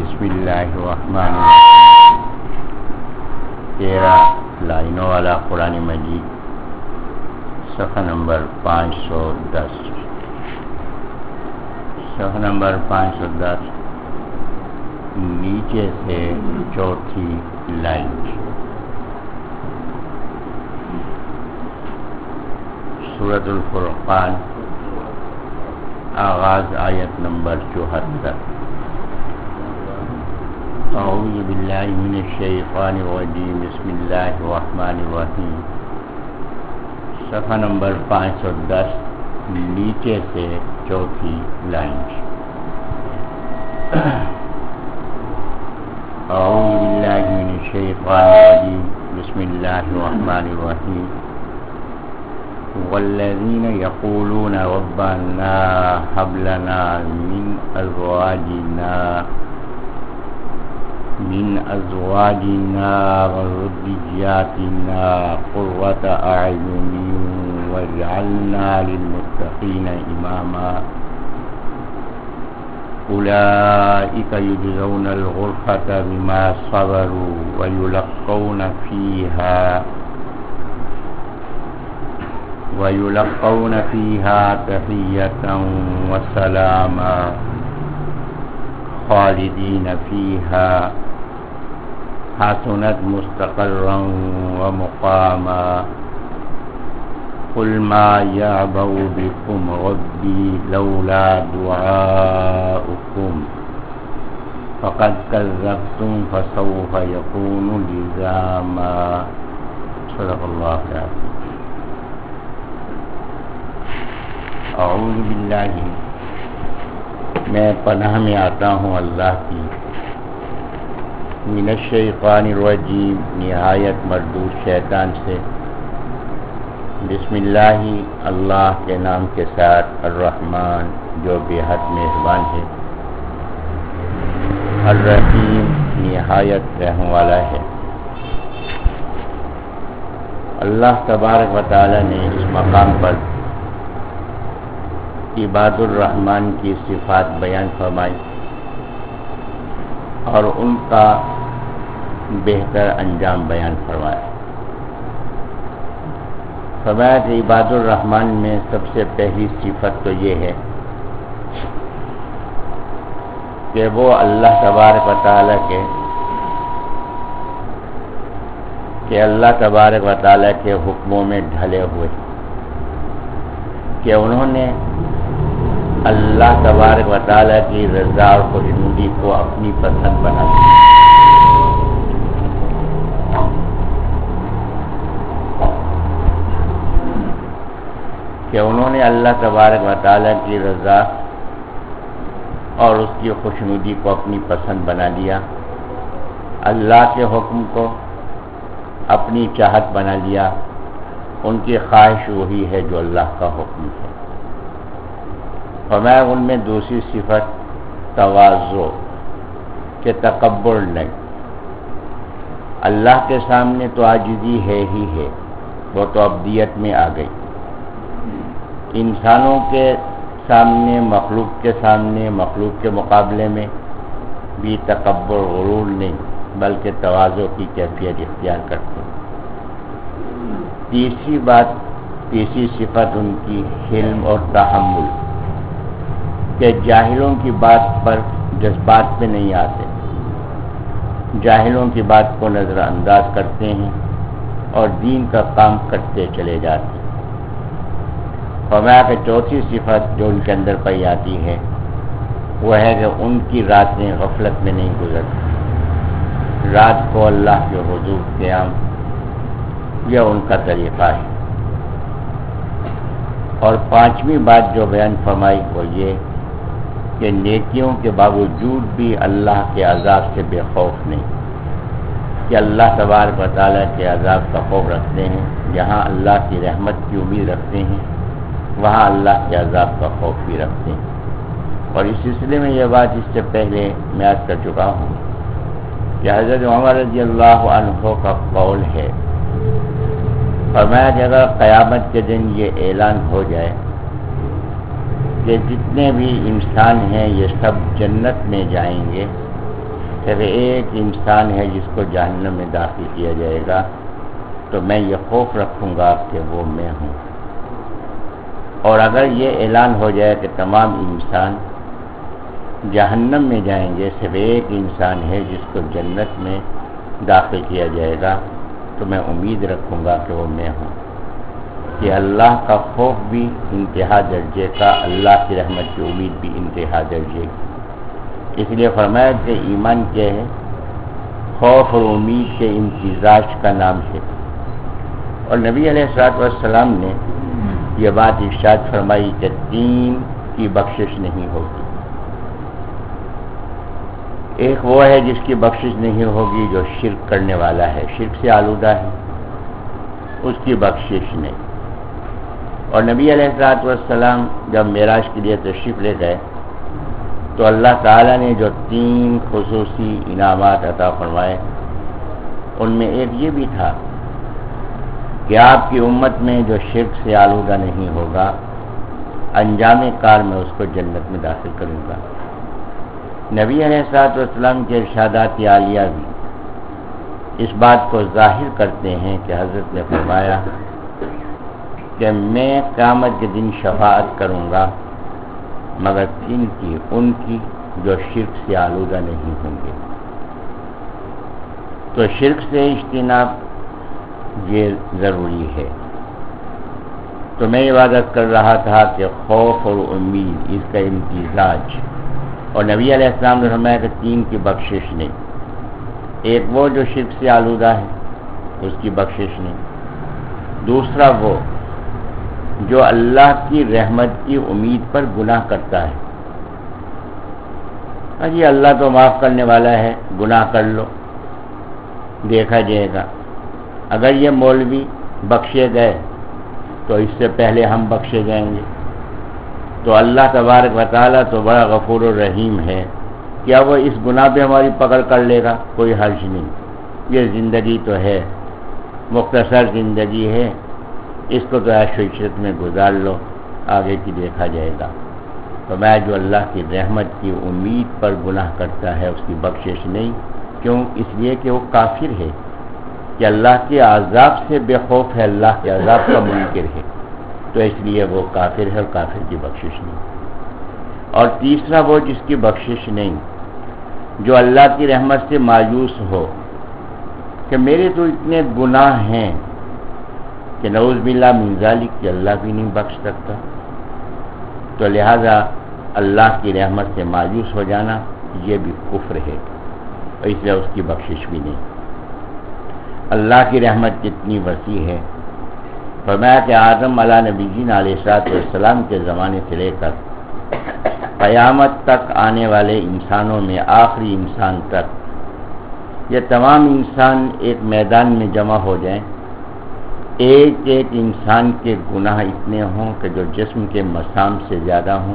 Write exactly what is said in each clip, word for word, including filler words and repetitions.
بسم اللہ الرحمن الرحیم. تیرہ لائنوں والا قرآن مجید، صفحہ نمبر پانچ سو دس. صفحہ نمبر پانچ سو دس، نیچے سے چوتھی لائن. سورۃ الفرقان، آغاز آیت نمبر چوہتر. اعوذ باللہ من الشیطان الرجیم، بسم اللہ الرحمن الرحیم. صفحہ نمبر پانچ سو دس، نیچے سے چوتھی لائن. اعوذ باللہ من الشیطان الرجیم، بسم اللہ الرحمن الرحیم. والذین یقولون ربنا هب لنا من ازواجنا من ازواجنا وذرياتنا قرة اعین واجعلنا للمتقین اماما. اولئک یجزون الغرفة بما صبروا ویلقون فیہا وَيُلَقَّوْنَ فِيهَا تَحِيَّةً وَسَلَامًا خَالِدِينَ فِيهَا حَسُنَتْ مُسْتَقَرًّا وَمُقَامًا. قُلْ مَا يَعْبَأُ بِكُمْ رَبِّي لَوْلَا دُعَاؤُكُمْ فَقَدْ كَذَّبْتُمْ فَسَوْفَ يَكُونُ لِزَامًا. صدق اللہ العظیم. اعوذ باللہ، میں پناہ میں آتا ہوں اللہ کی، من الشیطان الرجیم، نہایت مردود شیطان سے. بسم اللہ، اللہ کے نام کے ساتھ، الرحمن جو بے حد مہربان ہے، الرحیم نہایت رحم والا ہے. اللہ تبارک و تعالی نے اس مقام پر عباد الرحمن کی صفات بیان فرمائی اور ان کا بہتر انجام بیان فرمایا. فرمایا کہ عباد الرحمن میں سب سے پہلی صفت تو یہ ہے کہ وہ اللہ تبارک و تعالی کے کہ اللہ تبارک و تعالی کے حکموں میں ڈھلے ہوئے، کہ انہوں نے اللہ تبارک و تعالی کی رضا اور خوشنودی کو اپنی پسند بنا دی. کہ انہوں نے اللہ تبارک و تعالی کی رضا اور اس کی خوشنودی کو اپنی پسند بنا لیا، اللہ کے حکم کو اپنی چاہت بنا لیا. ان کی خواہش وہی ہے جو اللہ کا حکم ہے. فرمایا ان میں دوسری صفت تواضع، کہ تکبر نہیں. اللہ کے سامنے تو عاجزی ہے ہی ہے، وہ تو ابدیت میں آ گئی. انسانوں کے سامنے، مخلوق کے سامنے، مخلوق کے مقابلے میں بھی تکبر غرور نہیں، بلکہ تواضع کی کیفیت اختیار کرتے. تیسری بات، تیسری صفت ان کی حلم اور تحمل، کہ جاہلوں کی بات پر جذبات پہ نہیں آتے، جاہلوں کی بات کو نظر انداز کرتے ہیں اور دین کا کام کرتے چلے جاتے ہیں. فرمایا کہ چوتھی صفت جو ان کے اندر پائی آتی ہے وہ ہے کہ ان کی راتیں غفلت میں نہیں گزرتی. رات کو اللہ کے حضور قیام، یہ ان کا طریقہ ہے. اور پانچویں بات جو بیان فرمائی وہ یہ کہ نیکیوں کے باوجود بھی اللہ کے عذاب سے بے خوف نہیں، کہ اللہ تبارک و تعالیٰ کے عذاب کا خوف رکھتے ہیں. جہاں اللہ کی رحمت کی امید رکھتے ہیں وہاں اللہ کے عذاب کا خوف بھی رکھتے ہیں. اور اس سلسلے میں یہ بات اس سے پہلے میں عرض کر چکا ہوں کہ حضرت عمر رضی اللہ عنہ کا قول ہے، فرمایا کہ اگر قیامت کے دن یہ اعلان ہو جائے کہ جتنے بھی انسان ہیں یہ سب جنت میں جائیں گے صرف ایک انسان ہے جس کو جہنم میں داخل کیا جائے گا، تو میں یہ خوف رکھوں گا کہ وہ میں ہوں۔ اور اگر یہ اعلان ہو جائے کہ تمام انسان جہنم میں جائیں گے، صرف ایک انسان ہے جس کو جنت میں داخل کیا جائے گا، تو میں امید رکھوں گا کہ وہ میں ہوں۔ کہ اللہ کا خوف بھی انتہا درجے کا، اللہ کی رحمت کی امید بھی انتہا درجے کی۔ اس لیے فرمایا کہ ایمان کیا ہے؟ خوف اور امید کے امتزاج کا نام ہے۔ اور نبی علیہ الصلوۃ والسلام نے یہ بات ارشاد فرمائی کہ تین کی بخشش نہیں ہوگی۔ ایک وہ ہے جس کی بخشش نہیں ہوگی جو شرک کرنے والا ہے، شرک سے آلودہ ہے، اس کی بخشش نہیں۔ اور نبی علیہ الصلوۃ والسلام جب معراج کے لیے تشریف لے گئے تو اللہ تعالیٰ نے جو تین خصوصی انعامات عطا فرمائے، ان میں ایک یہ بھی تھا کہ آپ کی امت میں جو شرک سے آلودہ نہیں ہوگا، انجام کار میں اس کو جنت میں داخل کروں گا۔ نبی علیہ الصلوۃ والسلام کے ارشادات عالیہ بھی اس بات کو ظاہر کرتے ہیں کہ حضرت نے فرمایا کہ میں قیامت کے دن شفاعت کروں گا، مگر کن کی؟ ان کی جو شرک سے آلودہ نہیں ہوں گے۔ تو شرک سے اجتناب یہ ضروری ہے۔ تو میں عبادت کر رہا تھا کہ خوف اور امید اس کا امتزاج، اور نبی علیہ السلام نے فرمایا کہ تین کی بخشش نہیں۔ ایک وہ جو شرک سے آلودہ ہے، اس کی بخشش نہیں۔ دوسرا وہ جو اللہ کی رحمت کی امید پر گناہ کرتا ہے، جی اللہ تو معاف کرنے والا ہے، گناہ کر لو دیکھا جائے گا۔ اگر یہ مولوی بخشے گئے تو اس سے پہلے ہم بخشے جائیں گے۔ تو اللہ تبارک و تعالیٰ تو بڑا غفور الرحیم ہے، کیا وہ اس گناہ پہ ہماری پکڑ کر لے گا؟ کوئی حرج نہیں، یہ زندگی تو ہے، مختصر زندگی ہے، اس کو تو عیش و عشرت میں گزار لو، آگے کی دیکھا جائے گا۔ تو میں جو اللہ کی رحمت کی امید پر گناہ کرتا ہے اس کی بخشش نہیں۔ کیوں؟ اس لیے کہ وہ کافر ہے، کہ اللہ کے عذاب سے بے خوف ہے، اللہ کے عذاب کا منکر ہے، تو اس لیے وہ کافر ہے اور کافر کی بخشش نہیں۔ اور تیسرا وہ جس کی بخشش نہیں، جو اللہ کی رحمت سے مایوس ہو کہ میرے تو اتنے گناہ ہیں کہ نعوذ باللہ من ذالک کہ اللہ بھی نہیں بخش سکتا، تو لہذا اللہ کی رحمت سے مایوس ہو جانا یہ بھی کفر ہے، اور اس لیے اس کی بخشش بھی نہیں۔ اللہ کی رحمت کتنی وسیع ہے۔ فرمایا کہ آدم علیہ نبی جین علیہ السلام کے زمانے سے لے کر قیامت تک آنے والے انسانوں میں آخری انسان تک، یہ تمام انسان ایک میدان میں جمع ہو جائیں، ایک ایک انسان کے گناہ اتنے ہوں کہ جو جسم کے مسام سے زیادہ ہوں،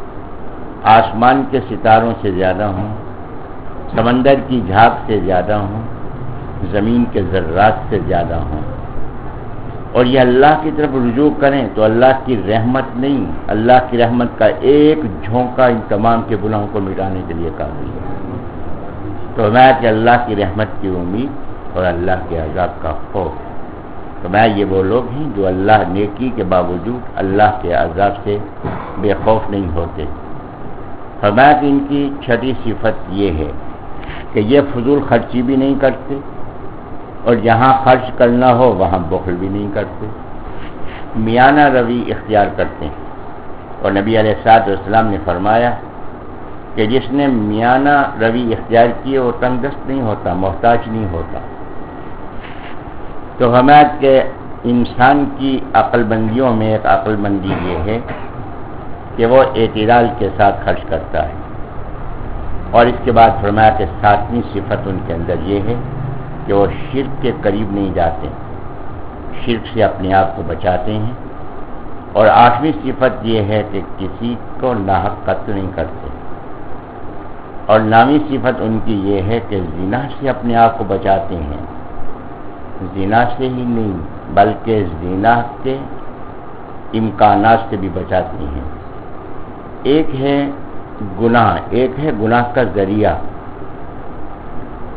آسمان کے ستاروں سے زیادہ ہوں، سمندر کی جھاگ سے زیادہ ہوں، زمین کے ذرات سے زیادہ ہوں، اور یہ اللہ کی طرف رجوع کریں تو اللہ کی رحمت نہیں، اللہ کی رحمت کا ایک جھونکا ان تمام کے گناہوں کو مٹانے کے لیے کافی ہے۔ تو میں کہ اللہ کی رحمت کی امید اور اللہ کے عذاب کا خوف، تو میں یہ وہ لوگ ہیں جو اللہ نیکی کے باوجود اللہ کے عذاب سے بے خوف نہیں ہوتے۔ فرمایا کہ ان کی چھٹی صفت یہ ہے کہ یہ فضول خرچی بھی نہیں کرتے، اور جہاں خرچ کرنا ہو وہاں بخل بھی نہیں کرتے، میانہ روی اختیار کرتے ہیں۔ اور نبی علیہ الصلوۃ والسلام نے فرمایا کہ جس نے میانہ روی اختیار کیے وہ تنگ دست نہیں ہوتا، محتاج نہیں ہوتا۔ تو ہمیں کہ انسان کی عقل بندیوں میں ایک عقل مندی یہ ہے کہ وہ اعتدال کے ساتھ خرچ کرتا ہے۔ اور اس کے بعد فرمایا کہ ساتویں صفت ان کے اندر یہ ہے کہ وہ شرک کے قریب نہیں جاتے، شرک سے اپنے آپ کو بچاتے ہیں۔ اور آٹھویں صفت یہ ہے کہ کسی کو ناحق قتل نہیں کرتے۔ اور نویں صفت ان کی یہ ہے کہ زنا سے اپنے آپ کو بچاتے ہیں، زنا سے ہی نہیں بلکہ زنا کے امکانات سے بھی بچاتے ہیں۔ ایک ہے گناہ، ایک ہے گناہ کا ذریعہ،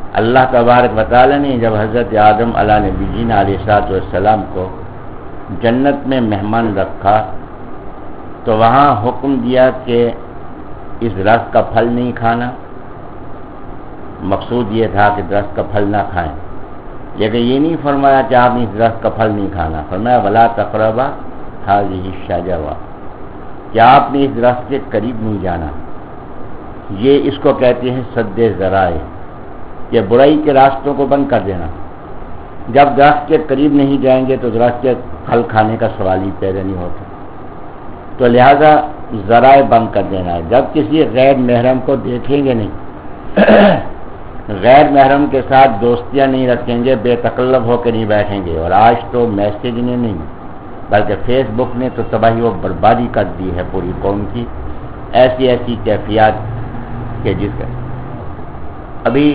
اللہ تبارک و تعالیٰ نے جب حضرت آدم علیہ نبیین علیہ الصلوۃ والسلام کو جنت میں مہمان رکھا تو وہاں حکم دیا کہ اس درخت کا پھل نہیں کھانا. مقصود یہ تھا کہ درخت کا پھل نہ کھائیں، لیکن یہ نہیں فرمایا کہ آپ اس درخت کا پھل نہیں کھانا. فرمایا ولا تقربا هذه الشجرة، کہ آپ نے اس درخت کے قریب نہیں جانا. یہ اس کو کہتے ہیں سد ذرائع، کہ برائی کے راستوں کو بند کر دینا. جب درخت کے قریب نہیں جائیں گے تو درخت کے پھل کھانے کا سوال ہی پیدا نہیں ہوتا. تو لہذا ذرائع بند کر دینا ہے. جب کسی غیر محرم کو دیکھیں گے نہیں، غیر محرم کے ساتھ دوستیاں نہیں رکھیں گے، بے تکلف ہو کے نہیں بیٹھیں گے. اور آج تو میسیج نے نہیں بلکہ فیس بک نے تو تباہی و بربادی کر دی ہے پوری قوم کی. ایسی ایسی کیفیات کہ جس کا ابھی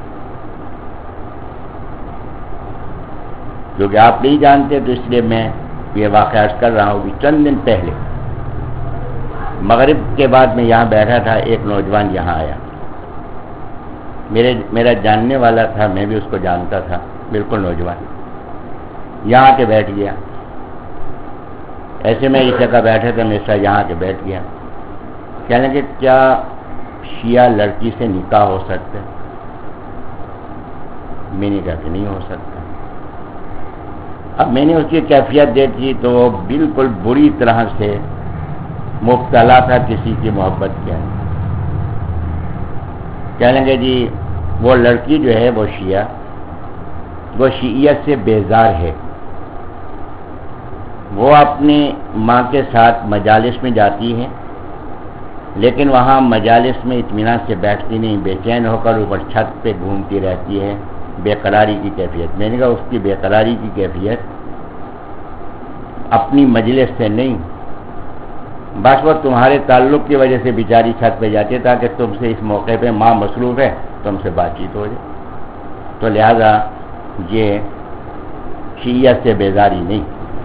کیونکہ آپ نہیں جانتے تو اس لیے میں یہ واقعہ عرض کر رہا ہوں. کہ چند دن پہلے مغرب کے بعد میں یہاں بیٹھا تھا، ایک نوجوان یہاں آیا، میرے میرا جاننے والا تھا، میں بھی اس کو جانتا تھا، بالکل نوجوان. یہاں کے بیٹھ گیا. ایسے میں اس جگہ بیٹھا تھا، میں یہاں کے بیٹھ گیا. کہنے کہ کیا شیعہ لڑکی سے نکاح ہو سکتا ہے؟ میں نے کہا کہ نہیں ہو سکتا. اب میں نے اس کی کیفیت دیکھی تو وہ بالکل بری طرح سے مبتلا تھا کسی کی محبت کیا. کہنے لگے جی وہ لڑکی جو ہے وہ شیعہ، وہ شیعیت سے بیزار ہے. وہ اپنی ماں کے ساتھ مجالس میں جاتی ہے، لیکن وہاں مجالس میں اطمینان سے بیٹھتی نہیں، بے چین ہو کر اوپر چھت پہ گھومتی رہتی ہے. بے قراری کی کیفیت. میں نے کہا اس کی بے قراری کی کیفیت اپنی مجلس سے نہیں، بس وہ تمہارے تعلق کی وجہ سے بیچاری چھت پہ جاتی ہے تاکہ تم سے اس موقع پہ ماں مصروف ہے، تم سے بات چیت ہو جائے. تو لہذا یہ شیعت سے بیزاری نہیں.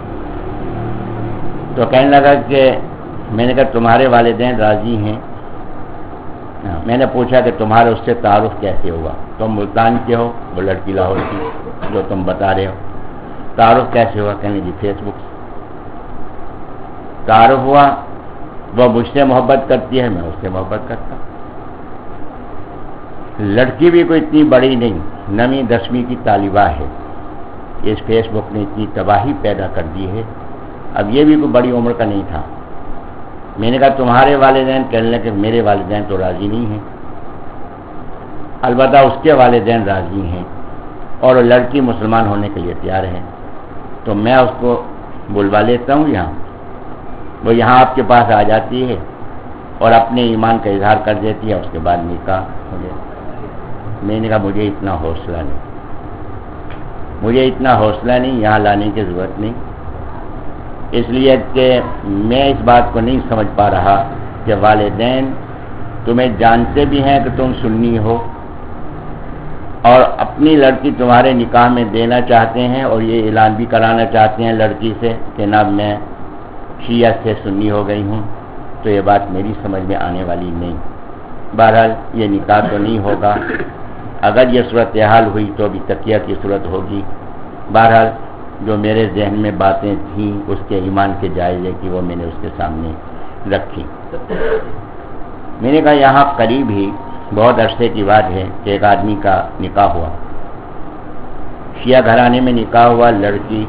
تو کہنے لگا کہ میں نے کہا تمہارے والدین راضی ہیں؟ میں نے پوچھا کہ تمہارے اس سے تعارف کیسے ہوا؟ تم ملتان کے ہو، وہ لڑکی لاہور کی جو تم بتا رہے ہو. تعارف کیسے ہوا؟ کہنے جی فیس بک سے تعارف ہوا. وہ مجھ سے محبت کرتی ہے، میں اس سے محبت کرتا ہوں. لڑکی بھی کوئی اتنی بڑی نہیں، نویں دسویں کی طالبہ ہے. اس فیس بک نے اتنی تباہی پیدا کر دی ہے. اب یہ بھی کوئی بڑی عمر کا نہیں تھا. میں نے کہا تمہارے والدین؟ کہنے لگے کہ میرے والدین تو راضی نہیں ہیں. البتہ اس کے والدین راضی ہیں اور لڑکی مسلمان ہونے کے لیے تیار ہے. تو میں اس کو بلوا لیتا ہوں یہاں، وہ یہاں آپ کے پاس آ جاتی ہے اور اپنے ایمان کا اظہار کر دیتی ہے، اس کے بعد نکاح ہو گیا. میں نے کہا مجھے اتنا حوصلہ نہیں، مجھے اتنا حوصلہ نہیں، یہاں لانے کی ضرورت نہیں. اس لیے کہ میں اس بات کو نہیں سمجھ پا رہا کہ والدین تمہیں جانتے بھی ہیں کہ تم سنی ہو اور اپنی لڑکی تمہارے نکاح میں دینا چاہتے ہیں اور یہ اعلان بھی کرانا چاہتے ہیں لڑکی سے کہ نہ میں شیعہ سے سنی ہو گئی ہوں. تو یہ بات میری سمجھ میں آنے والی نہیں. بہرحال یہ نکاح تو نہیں ہوگا. اگر یہ صورتحال ہوئی تو بھی تقیہ کی صورت ہوگی. بہرحال جو میرے ذہن میں باتیں تھیں اس کے ایمان کے جائزے کی، وہ میں نے اس کے سامنے رکھی. میں نے کہا یہاں قریب ہی بہت عرصے کی بات ہے کہ ایک آدمی کا نکاح ہوا، شیعہ گھرانے میں نکاح ہوا. لڑکی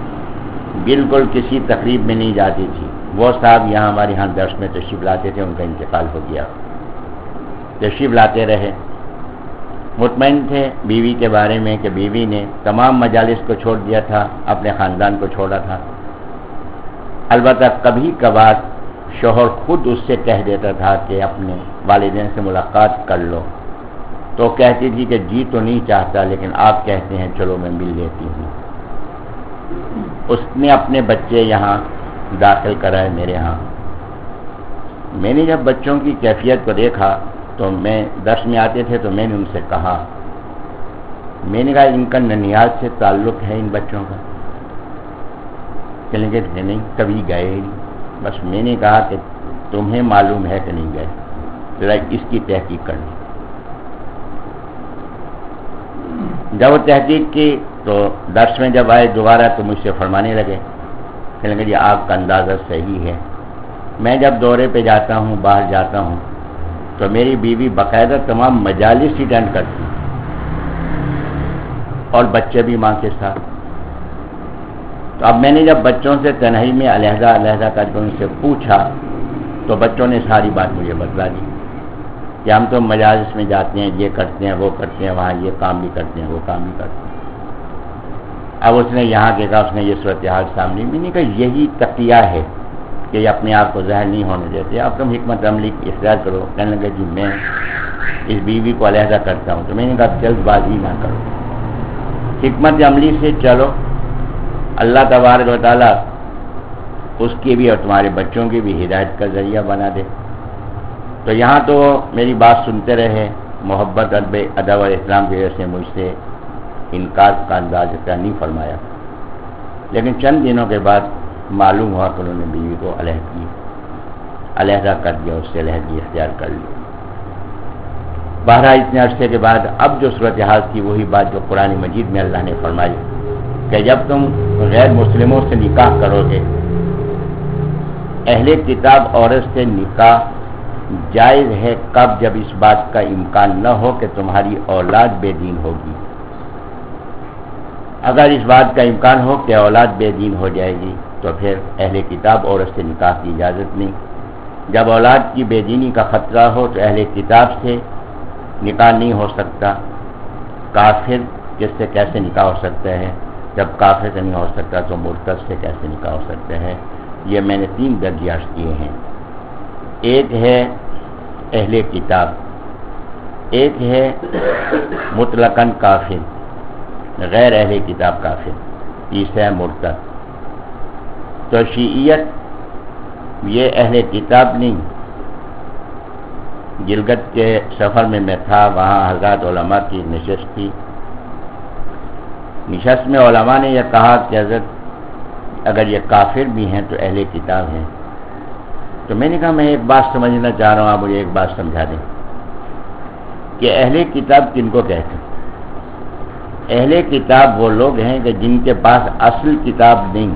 بالکل کسی تقریب میں نہیں جاتی تھی. وہ صاحب یہاں ہمارے یہاں درس میں تشریف لاتے تھے، ان کا انتقال ہو گیا. تشریف لاتے رہے، مطمئن تھے بیوی کے بارے میں کہ بیوی نے تمام مجالس کو چھوڑ دیا تھا، اپنے خاندان کو چھوڑا تھا. البتہ کبھی کبھار شوہر خود اس سے کہہ دیتا تھا کہ اپنے والدین سے ملاقات کر لو، تو کہتی تھی کہ جی تو نہیں چاہتا، لیکن آپ کہتے ہیں چلو میں مل لیتی ہوں. اس نے اپنے بچے یہاں داخل کرائے میرے ہاں. میں نے جب بچوں کی کیفیت کو دیکھا تو میں درس میں آتے تھے تو میں نے ان سے کہا، میں نے کہا ان کا ننیال سے تعلق ہے ان بچوں کا؟ چلیں گے نہیں کبھی گئے نہیں. بس میں نے کہا کہ تمہیں معلوم ہے کہ نہیں گئے، ذرا اس کی تحقیق کرنی. جب وہ تحقیق کی تو درس میں جب آئے دوبارہ تو مجھ سے فرمانے لگے، کہنے لگے جی آپ کا اندازہ صحیح ہے، میں جب دورے پہ جاتا ہوں، باہر جاتا ہوں، تو میری بیوی باقاعدہ تمام مجالس اٹینڈ کرتی اور بچے بھی ماں کے ساتھ۔ تو اب میں نے جب بچوں سے تنہائی میں علیحدہ علیحدہ کر کے ان سے پوچھا تو بچوں نے ساری بات مجھے بتلا دی کہ ہم تو مجالس میں جاتے ہیں، یہ کرتے ہیں، وہ کرتے ہیں، وہاں یہ کام بھی کرتے ہیں، وہ کام بھی کرتے ہیں۔ اب اس نے یہاں کے کہا، اس نے یہ صورتحال سامنے میں نہیں کہا، یہی تقیہ ہے کہ یہ اپنے آپ کو ظاہر نہیں ہونے دیتے، آپ تم حکمت عملی اختیار کرو۔ کہنے لگے جی میں اس بیوی کو علیحدہ کرتا ہوں، تو میں نے کہا جلد بازی نہ کرو، حکمت عملی سے چلو، اللہ تبارک و تعالیٰ اس کی بھی اور تمہارے بچوں کی بھی ہدایت کا ذریعہ بنا دے۔ تو یہاں تو میری بات سنتے رہے، محبت ادب ادب اور احترام کی وجہ سے مجھ سے انکار کا انداز کا نہیں فرمایا، لیکن چند دنوں کے بعد معلوم ہوا کہ انہوں نے بیوی کو علیحدگی علیحدہ کر دیا، اس سے علیحدگی اختیار کر لی۔ بہرحال اتنے عرصے کے بعد اب جو صورتحال تھی وہی بات جو قرآن مجید میں اللہ نے فرمائی کہ جب تم غیر مسلموں سے نکاح کرو گے، اہل کتاب عورت سے نکاح جائز ہے کب؟ جب اس بات کا امکان نہ ہو کہ تمہاری اولاد بے دین ہوگی۔ اگر اس بات کا امکان ہو کہ اولاد بے دین ہو جائے گی تو پھر اہل کتاب عورت سے نکاح کی اجازت نہیں۔ جب اولاد کی بے دینی کا خطرہ ہو تو اہل کتاب سے نکاح نہیں ہو سکتا۔ کافر جس سے کیسے نکاح ہو سکتا ہے؟ جب کافر سے نہیں ہو سکتا تو مرتد سے کیسے نکاح ہو سکتا ہے؟ یہ میں نے تین درجات کیے ہیں، ایک ہے اہل کتاب، ایک ہے مطلقاً کافر غیر اہل کتاب کافر، تیسرا ہے مرتد۔ تو شیعیت یہ اہل کتاب نہیں۔ گلگت کے سفر میں میں تھا، وہاں حضرات علماء کی نشست تھی، نشست میں علماء نے یہ کہا کہ حضرت اگر یہ کافر بھی ہیں تو اہل کتاب ہیں۔ تو میں نے کہا میں ایک بات سمجھنا چاہ رہا ہوں، آپ مجھے ایک بات سمجھا دیں کہ اہل کتاب کن کو کہتے ہیں؟ اہل کتاب وہ لوگ ہیں کہ جن کے پاس اصل کتاب نہیں،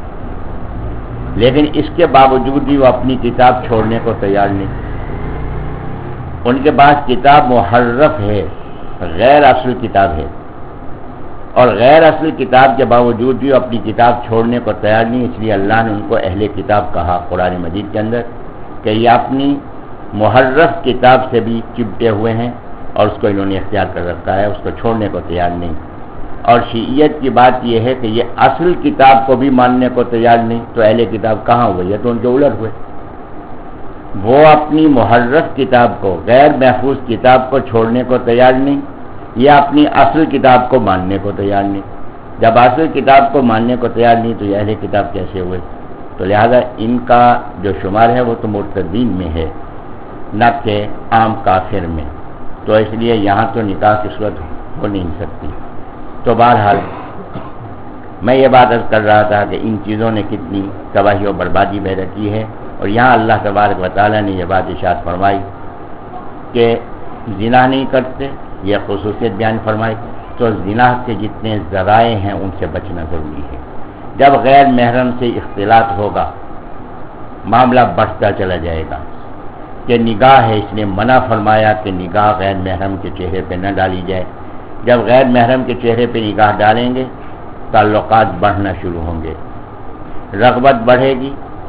لیکن اس کے باوجود بھی وہ اپنی کتاب چھوڑنے کو تیار نہیں۔ ان کے پاس کتاب محرف ہے، غیر اصل کتاب ہے، اور غیر اصل کتاب کے باوجود بھی وہ اپنی کتاب چھوڑنے کو تیار نہیں۔ اس لیے اللہ نے ان کو اہل کتاب کہا قرآن مجید کے اندر کہ یہ اپنی محرف کتاب سے بھی چپٹے ہوئے ہیں اور اس کو انہوں نے اختیار کر رکھا ہے، اس کو چھوڑنے کو تیار نہیں۔ اور شیعیت کی بات یہ ہے کہ یہ اصل کتاب کو بھی ماننے کو تیار نہیں، تو اہل کتاب کہاں ہوئے؟ یہ تو ان کے الٹ ہوئے۔ وہ اپنی محرف کتاب کو، غیر محفوظ کتاب کو چھوڑنے کو تیار نہیں، یہ اپنی اصل کتاب کو ماننے کو تیار نہیں۔ جب اصل کتاب کو ماننے کو تیار نہیں تو یہ اہل کتاب کیسے ہوئے؟ تو لہذا ان کا جو شمار ہے وہ تو مرتدین میں ہے، نہ کہ عام کافر میں، تو اس لیے یہاں تو نکاح کی صورت ہو نہیں سکتی۔ تو بہرحال میں یہ بات عرض کر رہا تھا کہ ان چیزوں نے کتنی تباہی و بربادی پیدا کی ہے، اور یہاں اللہ تبارک و تعالیٰ نے یہ بات ارشاد فرمائی کہ زنا نہیں کرتے، یہ خصوصیت بیان فرمائی، تو زنا کے جتنے ذرائع ہیں ان سے بچنا ضروری ہے۔ جب غیر محرم سے اختلاط ہوگا معاملہ بڑھتا چلا جائے گا کہ نگاہ ہے، اس نے منع فرمایا کہ نگاہ غیر محرم کے چہرے پہ نہ ڈالی جائے۔ جب غیر محرم کے چہرے پہ نگاہ ڈالیں گے تعلقات بڑھنا شروع ہوں گے، رغبت بڑھے گی۔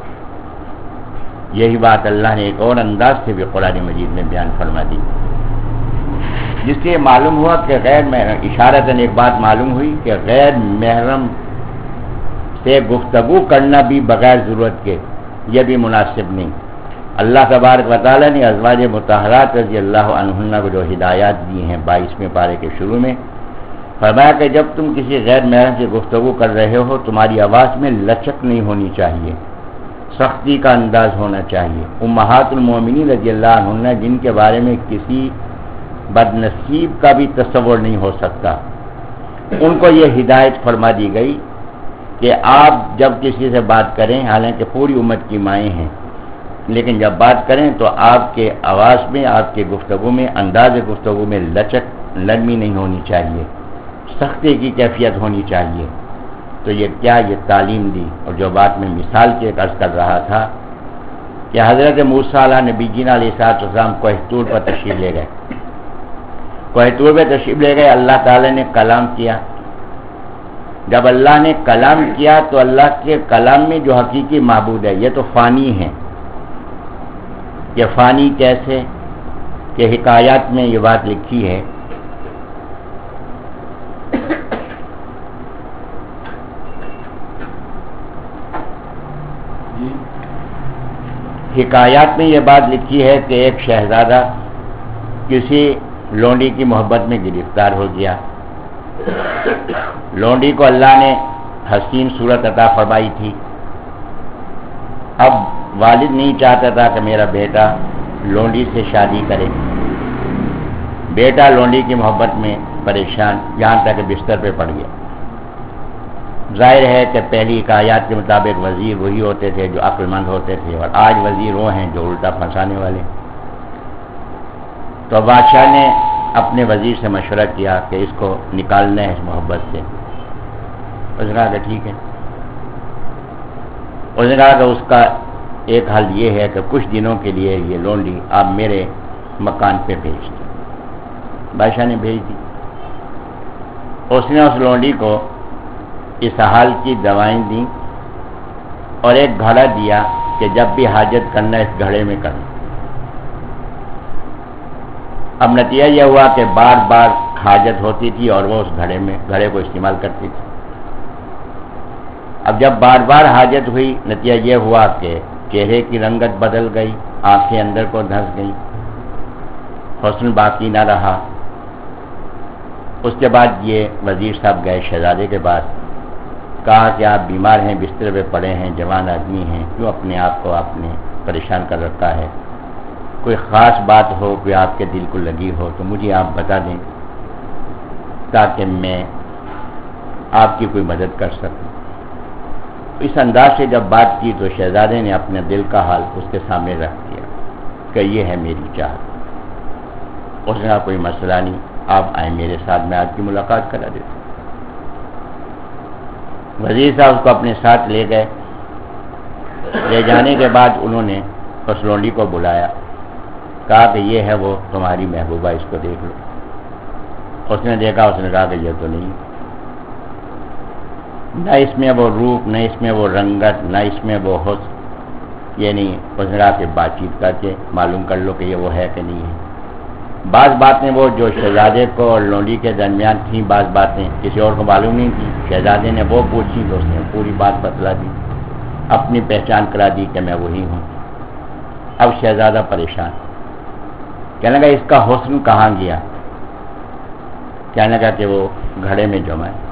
یہی بات اللہ نے ایک اور انداز سے بھی قرآن مجید میں بیان فرما دی، جس سے معلوم ہوا کہ غیر محرم، اشارتاً ایک بات معلوم ہوئی کہ غیر محرم سے گفتگو کرنا بھی بغیر ضرورت کے یہ بھی مناسب نہیں۔ اللہ تبارک و تعالیٰ نے ازواج مطہرات رضی اللہ عنہن کو جو ہدایات دی ہیں بائیسویں پارے کے شروع میں فرمایا کہ جب تم کسی غیر محرم سے گفتگو کر رہے ہو تمہاری آواز میں لچک نہیں ہونی چاہیے، سختی کا انداز ہونا چاہیے۔ امہات المومنین رضی اللہ عنہن جن کے بارے میں کسی بد نصیب کا بھی تصور نہیں ہو سکتا، ان کو یہ ہدایت فرما دی گئی کہ آپ جب کسی سے بات کریں، حالانکہ پوری امت کی مائیں ہیں، لیکن جب بات کریں تو آپ کے آواز میں، آپ کے گفتگو میں، انداز گفتگو میں لچک، نرمی نہیں ہونی چاہیے، سختی کی کیفیت ہونی چاہیے. تو یہ کیا یہ تعلیم دی. اور جو بات میں مثال کے عرض کر رہا تھا کہ حضرت موسیٰ علیہ نبی جینا علیہ السلام کوہ طور پر تشریف لے گئے. کوہ طور پہ تشریف لے گئے. اللہ تعالی نے کلام کیا. جب اللہ نے کلام کیا تو اللہ کے کلام میں جو حقیقی معبود ہے یہ تو فانی ہے. یہ فانی کیسے کہ حکایات میں یہ بات لکھی ہے حکایات میں یہ بات لکھی ہے کہ ایک شہزادہ کسی لونڈی کی محبت میں گرفتار ہو گیا. لونڈی کو اللہ نے حسین صورت عطا فرمائی تھی. اب والد نہیں چاہتا تھا کہ میرا بیٹا لونڈی سے شادی کرے. بیٹا لونڈی کی محبت میں پریشان یہاں تک کہ بستر پہ پڑ گیا. ظاہر ہے کہ پہلی حکایات کے مطابق وزیر وہی ہوتے تھے جو عقل مند ہوتے تھے اور آج وزیر وہ ہیں جو الٹا پھنسانے والے. تو بادشاہ نے اپنے وزیر سے مشورہ کیا کہ اس کو نکالنا ہے اس محبت سے. اس نے کہا کہ ٹھیک ہے. اس نے کہا کہ اس کا ایک حل یہ ہے کہ کچھ دنوں کے لیے یہ لونڈی آپ میرے مکان پہ بھیج دیں. بادشاہ نے بھیج دی. اس نے اس لونڈی کو اس حال کی دوائیں دیں اور ایک گھڑا دیا کہ جب بھی حاجت کرنا اس گھڑے میں کرنا. اب نتیجہ یہ ہوا کہ بار بار حاجت ہوتی تھی اور وہ اس گھڑے میں گھڑے کو استعمال کرتی تھی. اب جب بار بار حاجت ہوئی نتیجہ یہ ہوا کہ چہرے کی رنگت بدل گئی, آنکھیں اندر کو دھنس گئیں, حسن باقی نہ رہا. اس کے بعد یہ وزیر صاحب گئے شہزادے کے پاس, کہا کہ آپ بیمار ہیں, بستر پہ پڑے ہیں, جوان آدمی ہیں, کیوں اپنے آپ کو آپ نے پریشان کر رکھا ہے؟ کوئی خاص بات ہو, کوئی آپ کے دل کو لگی ہو تو مجھے آپ بتا دیں تاکہ میں آپ کی کوئی مدد کر سکوں. اس انداز سے جب بات کی تو شہزادے نے اپنے دل کا حال اس کے سامنے رکھ دیا کہ یہ ہے میری چاہت. اس نے کہا کوئی مسئلہ نہیں, آپ آئیں میرے ساتھ, میں آپ کی ملاقات کرا دیتا ہوں. وزیر صاحب اس کو اپنے ساتھ لے گئے. لے جانے کے بعد انہوں نے اس لونڈی کو بلایا, کہا کہ یہ ہے وہ تمہاری محبوبہ, اس کو دیکھ لو. اس نے دیکھا, اس نے کہا کہ یہ تو نہیں, نہ اس میں وہ روپ, نہ اس میں وہ رنگت, نہ اس میں وہ حسن, یہ نہیں. اس نے کہا کہ بات چیت کر کے معلوم کر لو کہ یہ وہ ہے کہ نہیں ہے. بعض باتیں وہ جو شہزادے کو اور لونڈی کے درمیان تھیں, بعض باتیں کسی اور کو معلوم نہیں تھیں. شہزادے نے وہ پوچھی تو اس نے پوری بات بتلا دی, اپنی پہچان کرا دی کہ میں وہی ہوں. اب شہزادہ پریشان, کہنے لگا اس کا حسن کہاں گیا؟ کہنے لگا کہ وہ گھڑے میں جمع ہے.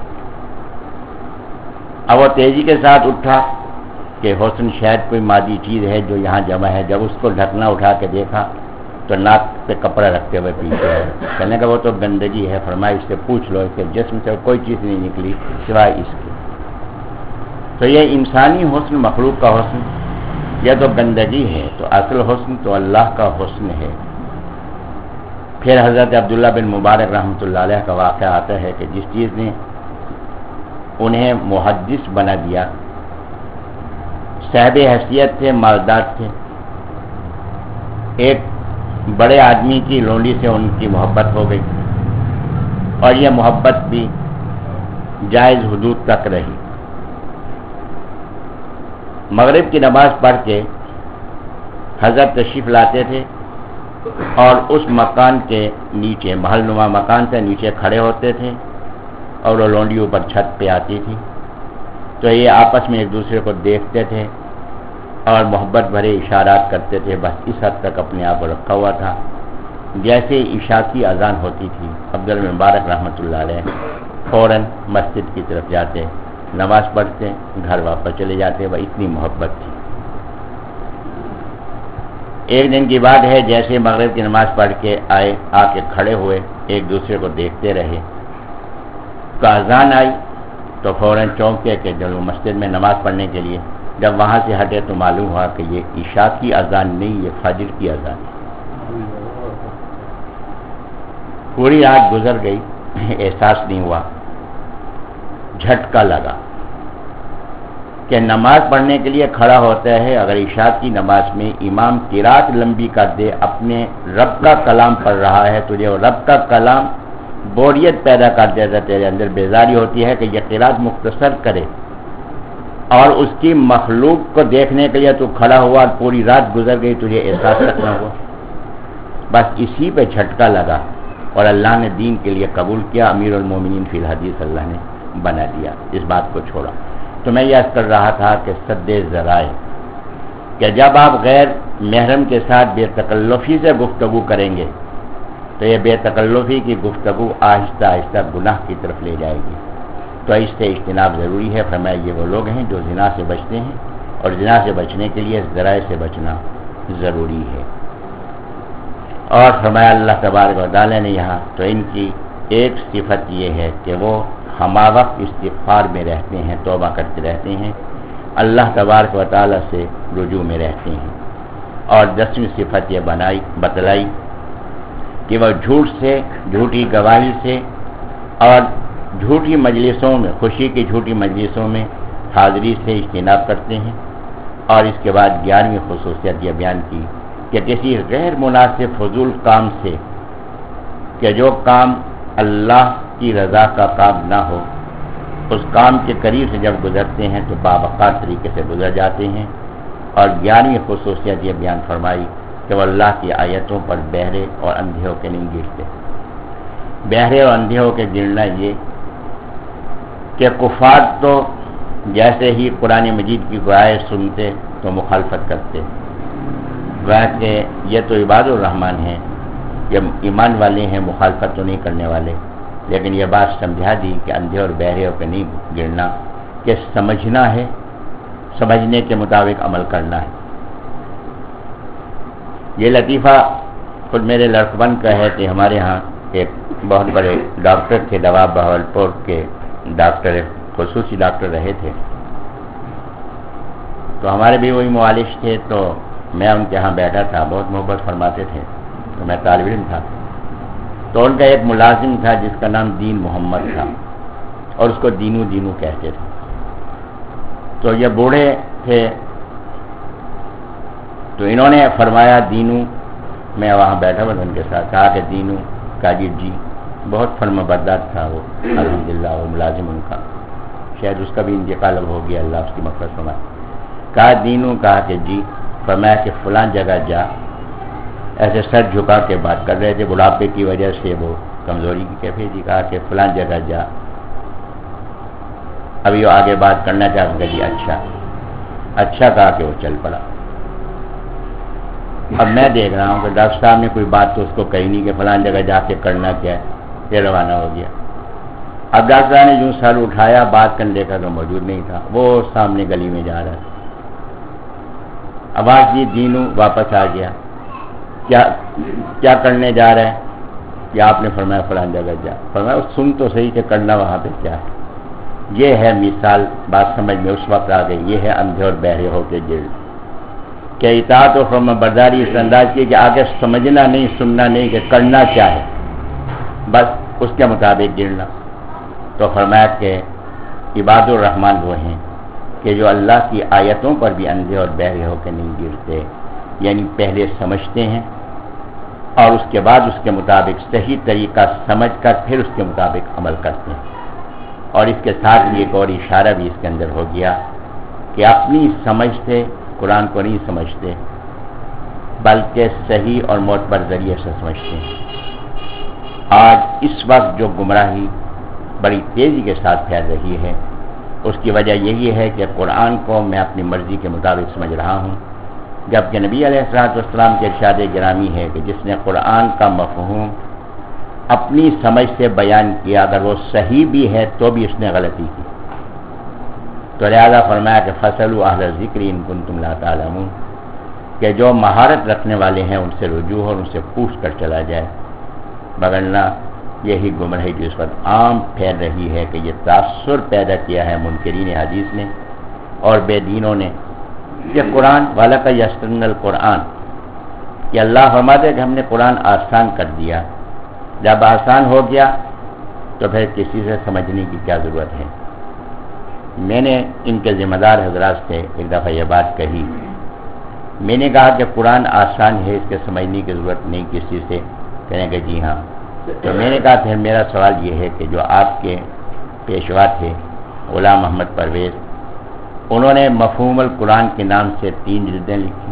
اب وہ تیزی کے ساتھ اٹھا کہ حسن شاید کوئی مادی چیز ہے جو یہاں جمع ہے. جب اس کو ڈھکنا اٹھا کے دیکھا تو ناک پہ کپڑا رکھتے ہوئے پیچھے ہے. کہنے کا وہ تو گندگی ہے. فرمایا اس سے پوچھ لو, اس کے جسم سے کوئی چیز نہیں نکلی سوائے اس کی. تو یہ انسانی حسن, مخلوق کا حسن, یہ تو گندگی ہے. تو اصل حسن تو اللہ کا حسن ہے. پھر حضرت عبداللہ بن مبارک رحمۃ اللہ علیہ کا واقعہ آتا ہے کہ جس چیز نے انہیں محدث بنا دیا, صاحب حیثیت تھے, مالدار تھے, ایک بڑے آدمی کی لونڈی سے ان کی محبت ہو گئی اور یہ محبت بھی جائز حدود تک رہی. مغرب کی نماز پڑھ کے حضرت تشریف لاتے تھے اور اس مکان کے نیچے, محل نما مکان سے نیچے کھڑے ہوتے تھے اور وہ لونڈی اوپر چھت پہ آتی تھی. تو یہ آپس میں ایک دوسرے کو دیکھتے تھے اور محبت بھرے اشارات کرتے تھے. بس اس حد تک اپنے آپ کو رکھا ہوا تھا. جیسے عشاء کی اذان ہوتی تھی, عبداللہ مبارک رحمۃ اللہ علیہ فوراً مسجد کی طرف جاتے, نماز پڑھتے, گھر واپس چلے جاتے. وہ اتنی محبت تھی. ایک دن کی بات ہے, جیسے مغرب کی نماز پڑھ کے آئے, آ کے کھڑے ہوئے, ایک دوسرے کو دیکھتے رہے. تو اذان آئی تو فوراً چونکے کہ چلو مسجد میں نماز پڑھنے کے لیے. جب وہاں سے ہٹے تو معلوم ہوا کہ یہ عشاء کی اذان نہیں, یہ فجر کی اذان ہے. پوری رات گزر گئی, احساس نہیں ہوا. جھٹکا لگا کہ نماز پڑھنے کے لیے کھڑا ہوتا ہے، اگر عشاء کی نماز میں امام قرات لمبی کر دے، اپنے رب کا کلام پڑھ رہا ہے، تجھے وہ رب کا کلام بوریت پیدا کر دیتا، تیرے اندر بیزاری ہوتی ہے کہ یہ قرات مختصر کرے، اور اس کی مخلوق کو دیکھنے کے لیے تو کھڑا ہوا اور پوری رات گزر گئی، تجھے احساس رکھنا ہوا۔ بس اسی پہ جھٹکا لگا اور اللہ نے دین کے لیے قبول کیا، امیر المومنین فی الحدیث اللہ نے بنا دیا، اس بات کو چھوڑا۔ تو میں یہ کر رہا تھا کہ سد ذرائع، کہ جب آپ غیر محرم کے ساتھ بے تکلفی سے گفتگو کریں گے تو یہ بے تکلفی کی گفتگو آہستہ آہستہ گناہ کی طرف لے جائے گی، تو اس سے اجتناب ضروری ہے۔ فرمایا یہ وہ لوگ ہیں جو زنا سے بچتے ہیں، اور زنا سے بچنے کے لیے ذرائع سے بچنا ضروری ہے۔ اور فرمایا اللہ تبارک و تعالی نے یہاں تو ان کی ایک صفت یہ ہے کہ وہ ہما وقت استغفار میں رہتے ہیں، توبہ کرتے رہتے ہیں، اللہ تبارک و تعالی سے رجوع میں رہتے ہیں۔ اور دسویں صفت یہ بنائی بتلائی کہ وہ جھوٹ سے، جھوٹی گواہی سے اور جھوٹی مجلسوں میں، خوشی کی جھوٹی مجلسوں میں حاضری سے اجتناب کرتے ہیں۔ اور اس کے بعد گیارہویں خصوصیت یہ بیان کی کہ کسی غیر مناسب فضول کام سے، کہ جو کام اللہ کی رضا کا کام نہ ہو، اس کام کے قریب سے جب گزرتے ہیں تو باوقار طریقے سے گزر جاتے ہیں۔ اور گیارہویں خصوصیت یہ بیان فرمائی کہ وہ اللہ کی آیتوں پر بہرے اور اندھے ہو کے نہیں گرتے۔ بہرے اور اندھے ہو کے گرنا یہ کہ کفار تو جیسے ہی قرآن مجید کی آیت سنتے تو مخالفت کرتے، وہ کہ یہ تو عباد الرحمن ہیں، یہ ایمان والے ہیں، مخالفت تو نہیں کرنے والے۔ لیکن یہ بات سمجھا دی کہ اندھے اور بہرے ہو کے نہیں گرنا، کہ سمجھنا ہے، سمجھنے کے مطابق عمل کرنا ہے۔ یہ لطیفہ خود میرے لڑکپن کا ہے کہ ہمارے ہاں ایک بہت بڑے ڈاکٹر تھے، دواب بہاولپور کے ڈاکٹر، خصوصی ڈاکٹر رہے تھے، تو ہمارے بھی وہی معالج تھے، تو میں ان کے ہاں بیٹھا تھا، بہت محبت فرماتے تھے، تو میں طالب علم تھا، تو ان کا ایک ملازم تھا جس کا نام دین محمد تھا، اور اس کو دینو دینو کہتے تھے۔ تو یہ بوڑھے تھے، تو انہوں نے فرمایا دینو، میں وہاں بیٹھا ہوا ان کے ساتھ، کہا کہ دینو کاجب جی، بہت فرما بردار تھا وہ الحمدللہ، وہ ملازم ان کا، شاید اس کا بھی انتقال اب ہو گیا، اللہ اس کی مغفرت فرمائے۔ کہا دینو، کہا کہ جی، فرمایا کہ فلاں جگہ جا، ایسے سر جھکا کے بات کر رہے تھے، بڑھاپے کی وجہ سے وہ کمزوری کی کیفیت تھی، کہا کہ فلاں جگہ جا، ابھی وہ آگے بات کرنا چاہتا کہ جی اچھا اچھا کہا کہ وہ چل پڑا۔ اب میں دیکھ رہا ہوں کہ ڈاکٹر صاحب نے کوئی بات تو اس کو کہی نہیں کہ فلاں جگہ جا کے کرنا کیا ہے، یہ روانہ ہو گیا۔ اب ڈاکٹر صاحب نے جو سر اٹھایا، بات کرنے دیکھا تو موجود نہیں تھا، وہ سامنے گلی میں جا رہا تھا۔ آواز دی دینو واپس آ گیا، کیا کیا کرنے جا رہے ہیں؟ کہ آپ نے فرمایا فلاں جگہ جا، فرمایا سن تو صحیح کہ کرنا وہاں پہ کیا ہے۔ یہ ہے مثال، بات سمجھ میں اس وقت آ گئی، یہ ہے اندھے اور بہرے ہو کے گر، کہ اطاعت و فرما برداری اس انداز کی کہ آگے سمجھنا نہیں، سننا نہیں کہ کرنا کیا ہے، بس اس کے مطابق گرنا۔ تو فرمایا کہ عباد الرحمن وہ ہیں کہ جو اللہ کی آیتوں پر بھی اندھے اور بہرے ہو کے نہیں گرتے، یعنی پہلے سمجھتے ہیں اور اس کے بعد اس کے مطابق صحیح طریقہ سمجھ کر پھر اس کے مطابق عمل کرتے ہیں۔ اور اس کے ساتھ بھی ایک اور اشارہ بھی اس کے اندر ہو گیا کہ اپنی سمجھ سے قرآن کو نہیں سمجھتے، بلکہ صحیح اور معتبر ذریعے سے سمجھتے ہیں۔ آج اس وقت جو گمراہی بڑی تیزی کے ساتھ پھیل رہی ہے، اس کی وجہ یہی ہے کہ قرآن کو میں اپنی مرضی کے مطابق سمجھ رہا ہوں، جبکہ نبی علیہ الصلوۃ والسلام کے ارشاد گرامی ہے کہ جس نے قرآن کا مفہوم اپنی سمجھ سے بیان کیا، اگر وہ صحیح بھی ہے تو بھی اس نے غلطی کی۔ تو لہذا فرمایا کہ فَاسْأَلُوا أَهْلَ الذِّكْرِ إِن كُنتُمْ لَا تَعْلَمُونَ، کہ جو مہارت رکھنے والے ہیں ان سے رجوع اور ان سے پوچھ کر چلا جائے، وگرنہ یہی گمراہی جو اس وقت عام پھیل رہی ہے کہ یہ تاثر پیدا کیا ہے منکرین حدیث نے اور بے دینوں نے کہ قرآن والا کا یسرن القرآن، کہ اللہ فرماتے کہ ہم نے قرآن آسان کر دیا، جب آسان ہو گیا تو پھر کسی سے سمجھنے کی کیا ضرورت ہے، میں نے ان کے ذمہ دار حضرات سے ایک دفعہ یہ بات کہی، میں نے کہا کہ قرآن آسان ہے، اس کے سمجھنے کی ضرورت نہیں کسی سے، کہنے کہ جی ہاں۔ تو میں نے کہا پھر میرا سوال یہ ہے کہ جو آپ کے پیشوا تھے غلام محمد پرویز، انہوں نے مفہوم القرآن کے نام سے تین جلدیں لکھی،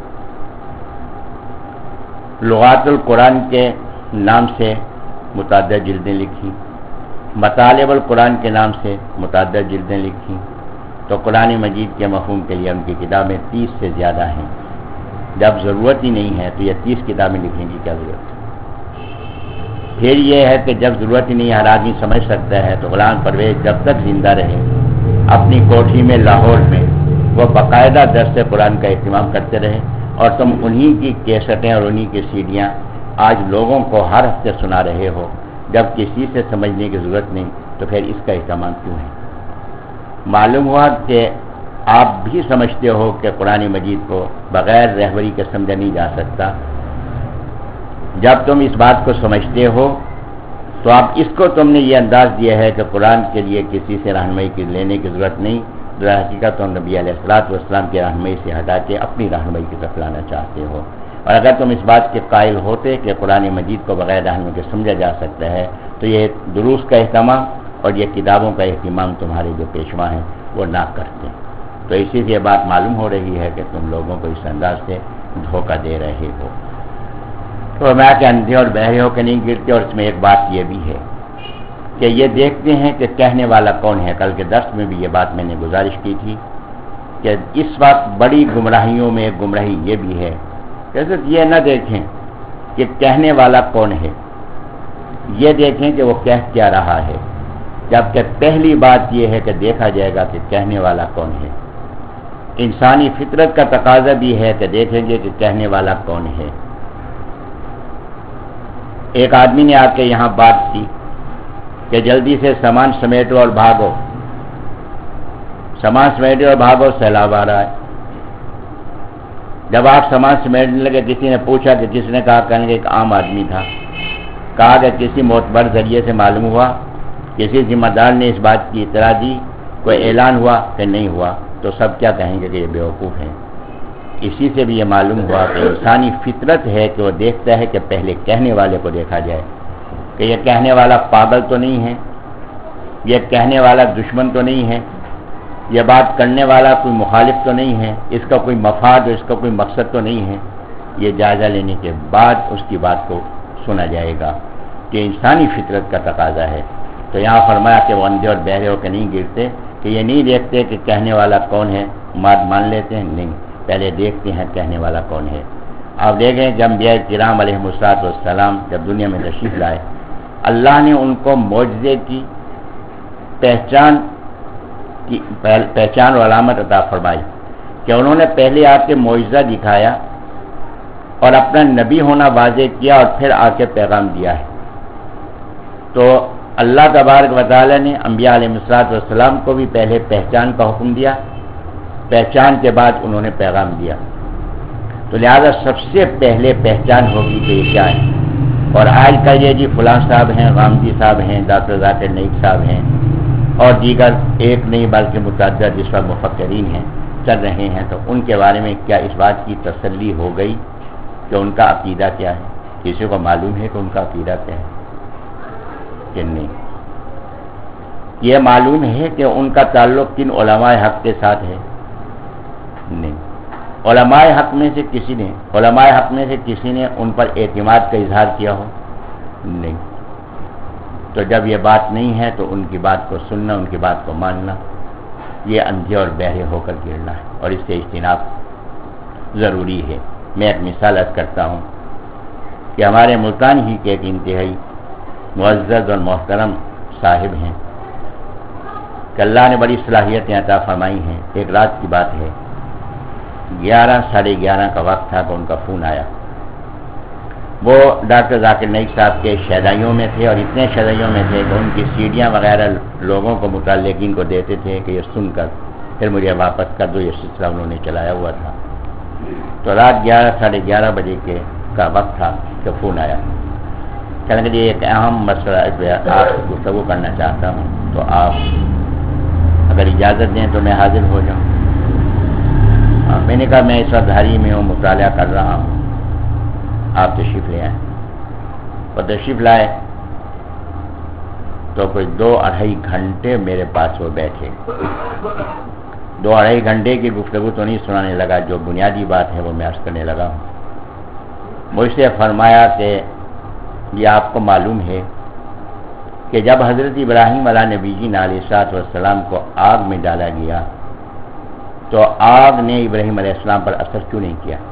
لغات القرآن کے نام سے متعدد جلدیں لکھی، مطالب القرآن کے نام سے متعدد جلدیں لکھی، تو قرآن مجید کے مفہوم کے لیے ان کی کتابیں تیس سے زیادہ ہیں۔ جب ضرورت ہی نہیں ہے تو یہ تیس کتابیں لکھنے کی کیا ضرورت ہے؟ پھر یہ ہے کہ جب ضرورت ہی نہیں ہر آدمی سمجھ سکتا ہے، تو غلام پرویز جب تک زندہ رہے اپنی کوٹھی میں لاہور میں وہ باقاعدہ درس قرآن کا اہتمام کرتے رہے، اور تم انہی کی کیسٹیں اور انہی کی سیڈیاں آج لوگوں کو ہر ہفتے سنا رہے ہو۔ جب کسی سے سمجھنے کی ضرورت نہیں تو پھر اس کا اہتمام کیوں ہے؟ معلوم ہوا کہ آپ بھی سمجھتے ہو کہ قرآن مجید کو بغیر رہبری کے سمجھا نہیں جا سکتا۔ جب تم اس بات کو سمجھتے ہو تو اب اس کو تم نے یہ انداز دیا ہے کہ قرآن کے لیے کسی سے رہنمائی کی لینے کی ضرورت نہیں، در حقیقت تم نبی علیہ الصلوۃ والسلام کی رہنمائی سے ہٹا کے اپنی رہنمائی کی طرف لانا چاہتے ہو۔ اور اگر تم اس بات کے قائل ہوتے کہ قرآن مجید کو بغیر رہنمائی کے سمجھا جا سکتا ہے تو یہ دروس کا اہتمام اور یہ کتابوں کا اہتمام تمہارے جو پیشوا ہیں وہ نہ کرتے۔ تو اسی سے یہ بات معلوم ہو رہی ہے کہ تم لوگوں کو اس انداز سے دھوکہ دے رہے ہو۔ تو میں کہ اندھے اور بہرے ہو کے نہیں گرتے، اور اس میں ایک بات یہ بھی ہے کہ یہ دیکھتے ہیں کہ کہنے والا کون ہے۔ کل کے درس میں بھی یہ بات میں نے گزارش کی تھی کہ اس وقت بڑی گمراہیوں میں ایک گمراہی یہ بھی ہے کہ یہ نہ دیکھیں کہ کہنے والا کون ہے، یہ دیکھیں کہ وہ کہہ کیا رہا ہے، جبکہ پہلی بات یہ ہے کہ دیکھا جائے گا کہ کہنے والا کون ہے۔ انسانی فطرت کا تقاضا بھی ہے کہ دیکھیں گے کہ کہنے والا کون ہے۔ ایک آدمی نے آ کے یہاں بات کی کہ جلدی سے سامان سمیٹو اور بھاگو، سامان سمیٹو اور بھاگو، سیلاب آ رہا ہے۔ جب آپ سامان سمیٹنے لگے، کسی نے پوچھا کہ کس نے کہا، کہنے کہ ایک عام آدمی تھا۔ کہا کہ کسی معتبر ذریعے سے معلوم ہوا، کسی ذمہ دار نے اس بات کی اطلاع دی، کوئی اعلان ہوا کہ نہیں ہوا، تو سب کیا کہیں گے کہ یہ بیوقوف ہیں۔ اسی سے بھی یہ معلوم ہوا کہ انسانی فطرت ہے کہ وہ دیکھتا ہے کہ پہلے کہنے والے کو دیکھا جائے کہ یہ کہنے والا پاگل تو نہیں ہے، یہ کہنے والا دشمن تو نہیں ہے، یہ بات کرنے والا کوئی مخالف تو نہیں ہے، اس کا کوئی مفاد اور اس کا کوئی مقصد تو نہیں ہے۔ یہ جائزہ لینے کے بعد اس کی بات کو سنا جائے گا کہ انسانی فطرت کا تقاضا ہے۔ تو یہاں فرمایا کہ وہ اندھے اور بہرے ہو کے نہیں گرتے، کہ یہ نہیں دیکھتے کہ کہنے والا کون ہے، مات مان لیتے ہیں، نہیں، پہلے دیکھتے ہیں کہنے والا کون ہے۔ آپ دیکھیں جب انبیاء کرام علیہ السلام جب دنیا میں تشریف لائے، اللہ نے ان کو معجزے کی پہچان کی پہچان اور علامت عطا فرمائی کہ انہوں نے پہلے آ کے معجزہ دکھایا اور اپنا نبی ہونا واضح کیا اور پھر آ کے پیغام دیا ہے۔ تو اللہ تبارک و تعالی نے انبیاء علیہ السلام کو بھی پہلے پہچان کا حکم دیا، پہچان کے بعد انہوں نے پیغام دیا۔ تو لہذا سب سے پہلے پہچان ہوگی کہ یہ کیا ہے۔ اور آج کا یہ جی فلاں صاحب ہیں، غامدی صاحب ہیں، ڈاکٹر ذاکر نائک صاحب ہیں، اور دیگر ایک نہیں بلکہ متعدد جس وقت مفکرین ہیں چل رہے ہیں، تو ان کے بارے میں کیا اس بات کی تسلی ہو گئی کہ ان کا عقیدہ کیا ہے؟ کسی کو معلوم ہے کہ ان کا عقیدہ کیا ہے کہ نہیں؟ یہ معلوم ہے کہ ان کا تعلق کن علماء حق کے ساتھ ہے؟ نہیں۔ علماء حق میں سے کسی نے علماء حق میں سے کسی نے ان پر اعتماد کا اظہار کیا ہو؟ نہیں۔ تو جب یہ بات نہیں ہے تو ان کی بات کو سننا، ان کی بات کو ماننا، یہ اندھے اور بہرے ہو کر گرنا ہے، اور اس سے اجتناب ضروری ہے۔ میں ایک مثال عرض کرتا ہوں کہ ہمارے ملتان ہی کے ایک انتہائی معزز اور محترم صاحب ہیں کہ اللہ نے بڑی صلاحیتیں عطا فرمائی ہیں۔ ایک رات کی بات ہے، گیارہ ساڑھے گیارہ کا وقت تھا کہ ان کا فون آیا۔ وہ ڈاکٹر ذاکر نائک صاحب کے شہدائیوں میں تھے، اور اتنے شہدائیوں میں تھے کہ ان کی سیڑیاں وغیرہ لوگوں کو متعلقین کو دیتے تھے کہ یہ سن کر پھر مجھے واپس کر دو، یہ سلسلہ انہوں نے چلایا ہوا تھا۔ تو رات گیارہ ساڑھے گیارہ بجے کے کا وقت تھا کہ فون آیا، کہنے کہ یہ ایک اہم مسئلہ ہے، آپ گفتگو کرنا چاہتا ہوں، تو آپ اگر اجازت دیں تو میں حاضر ہو جاؤں. ہاں میں نے کہا میں اس وقت گھر ہی میں ہوں، مطالعہ کر رہا ہوں، آپ تشریف لے آئیں. اور تشریف لائے تو کوئی دو اڑھائی گھنٹے میرے پاس وہ بیٹھے. دو اڑھائی گھنٹے کی گفتگو تو نہیں سنانے لگا، جو بنیادی بات ہے وہ میں عرض کرنے لگا ہوں. مجھ سے فرمایا کہ یہ آپ کو معلوم ہے کہ جب حضرت ابراہیم علیہ نبی جی علیہ الصلوۃ والسلام کو آگ میں ڈالا گیا تو آگ نے ابراہیم علیہ السلام پر اثر کیوں نہیں کیا؟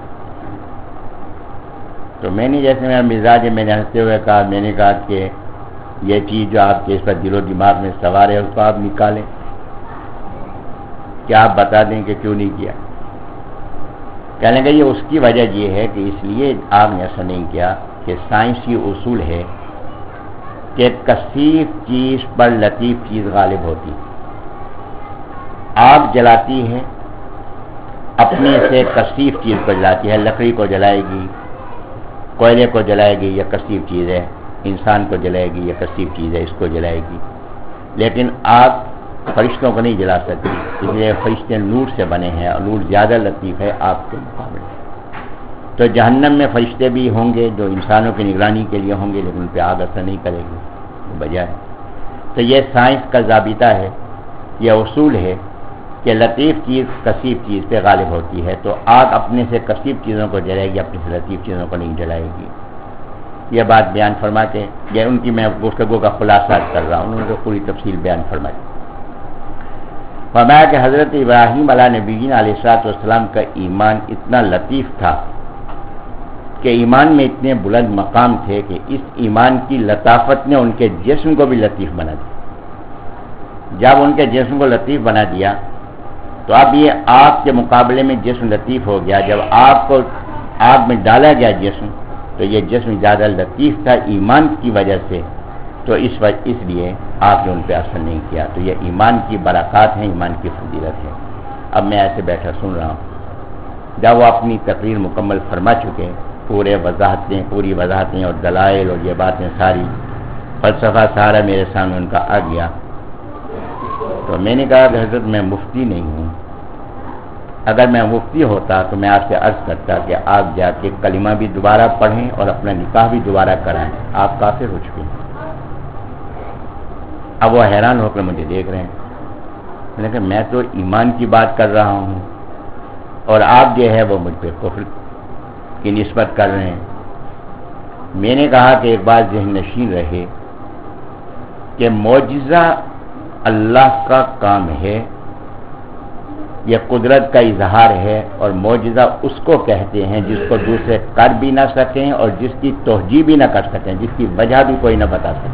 تو میں نے جیسے میرا مزاج ہے، میں نے ہنستے ہوئے کہا، میں نے کہا کہ یہ چیز جو آپ کے اس پر دل و دماغ میں سوار ہے اس کو آپ نکالیں، کیا آپ بتا دیں کہ کیوں نہیں کیا؟ کہنے لگا یہ اس کی وجہ یہ ہے کہ اس لیے آگ نے اثر نہیں کیا کہ سائنسی اصول ہے کہ کثیف چیز پر لطیف چیز غالب ہوتی. آگ جلاتی ہے اپنے سے کثیف چیز کو جلاتی ہے، لکڑی کو جلائے گی، کوئلے کو جلائے گی، یہ کثیف چیز ہے. انسان کو جلائے گی، یہ کثیف چیز ہے، اس کو جلائے گی. لیکن آگ فرشتوں کو نہیں جلا سکتی، اس لیے فرشتے نور سے بنے ہیں اور نور زیادہ لطیف ہے آگ کے مقابلے. تو جہنم میں فرشتے بھی ہوں گے جو انسانوں کی نگرانی کے لیے ہوں گے، لیکن ان پہ آگ اثر نہیں کرے گی بجائے. تو یہ سائنس کا ضابطہ ہے، یہ اصول ہے کہ لطیف چیز کثیف چیز پہ غالب ہوتی ہے. تو آگ اپنے سے کثیف چیزوں کو جلائے گی، اپنے سے لطیف چیزوں کو نہیں جلائے گی. یہ بات بیان فرما کے یہ ان کی میں گفتگو کا خلاصہ کر رہا ہوں، انہوں نے تو پوری تفصیل بیان فرمائی. فرمایا کہ حضرت ابراہیم علیہ نبی علیہ الصلوۃ والسلام کا ایمان اتنا لطیف تھا کہ ایمان میں اتنے بلند مقام تھے کہ اس ایمان کی لطافت نے ان کے جسم کو بھی لطیف بنا دیا. جب ان کے جسم کو لطیف بنا دیا تو اب یہ آگ کے مقابلے میں جسم لطیف ہو گیا. جب آگ کو آگ میں ڈالا گیا جسم تو یہ جسم زیادہ لطیف تھا ایمان کی وجہ سے، تو اس وجہ اس لیے آگ نے ان پہ اثر نہیں کیا. تو یہ ایمان کی برکات ہیں، ایمان کی فضیلت ہے. اب میں ایسے بیٹھا سن رہا ہوں. جب وہ اپنی تقریر مکمل فرما چکے، پورے وضاحتیں پوری وضاحتیں اور دلائل اور یہ باتیں ساری فلسفہ سارا میرے سامنے ان کا آ گیا. تو میں نے کہا کہ حضرت میں مفتی نہیں ہوں، اگر میں مفتی ہوتا تو میں آپ سے عرض کرتا کہ آپ جا کے کلمہ بھی دوبارہ پڑھیں اور اپنا نکاح بھی دوبارہ کرائیں، آپ کافر ہو چکے ہیں. اب وہ حیران ہو کر مجھے دیکھ رہے ہیں. میں نے کہا میں تو ایمان کی بات کر رہا ہوں اور آپ جو ہے وہ مجھ پہ کفر کی نسبت کر رہے ہیں. میں نے کہا کہ ایک بات ذہن نشین رہے کہ معجزہ اللہ کا کام ہے، یہ قدرت کا اظہار ہے، اور معجزہ اس کو کہتے ہیں جس کو دوسرے کر بھی نہ سکیں اور جس کی توجیہ بھی نہ کر سکیں، جس کی وجہ بھی کوئی نہ بتا سکے.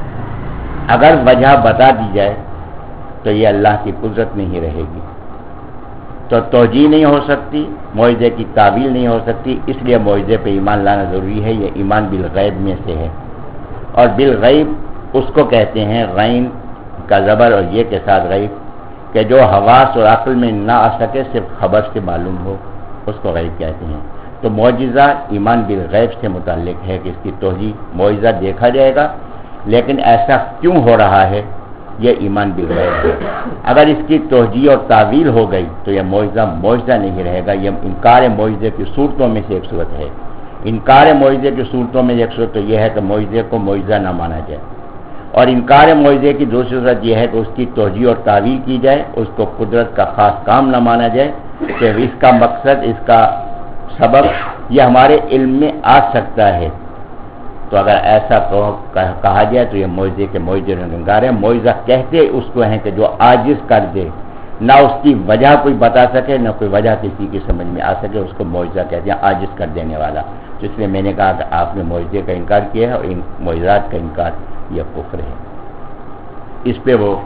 اگر وجہ بتا دی جائے تو یہ اللہ کی قدرت نہیں رہے گی. تو توجیہ نہیں ہو سکتی، معجزے کی تعویل نہیں ہو سکتی. اس لیے معجزے پہ ایمان لانا ضروری ہے. یہ ایمان بالغیب میں سے ہے، اور بالغیب اس کو کہتے ہیں غین کا زبر اور یہ کے ساتھ غیب کہ جو حواس اور عقل میں نہ آ سکے، صرف خبر سے معلوم ہو، اس کو غیب کہتے ہیں. تو معجزہ ایمان بالغیب سے متعلق ہے کہ اس کی توجیہ معجزہ دیکھا جائے گا، لیکن ایسا کیوں ہو رہا ہے یہ ایمان بالغیب ہے. اگر اس کی توجیہ اور تعویل ہو گئی تو یہ معجزہ معجزہ نہیں رہے گا. یہ انکار معجزے کی صورتوں میں سے ایک صورت ہے. انکار معجزے کی صورتوں میں ایک صورت تو یہ ہے کہ معجزے کو معجزہ نہ مانا جائے، اور انکار معجزے کی دوسری صورت یہ ہے کہ اس کی توجیہ اور تعویل کی جائے، اس کو قدرت کا خاص کام نہ مانا جائے کہ اس کا مقصد، اس کا سبب یہ ہمارے علم میں آ سکتا ہے. تو اگر ایسا کہا جائے تو یہ معجزے کے معجزے انکار ہے. معجزہ کہتے اس کو ہیں کہ جو عاجز کر دے، نہ اس کی وجہ کوئی بتا سکے، نہ کوئی وجہ کسی کی سمجھ میں آ سکے، اس کو معجزہ کہتے ہیں، عاجز کر دینے والا. تو اس لیے میں نے کہا کہ آپ نے معجزے کا انکار کیا ہے، اور ان معجزات کا انکار یہ کفر ہے. اس پہ وہ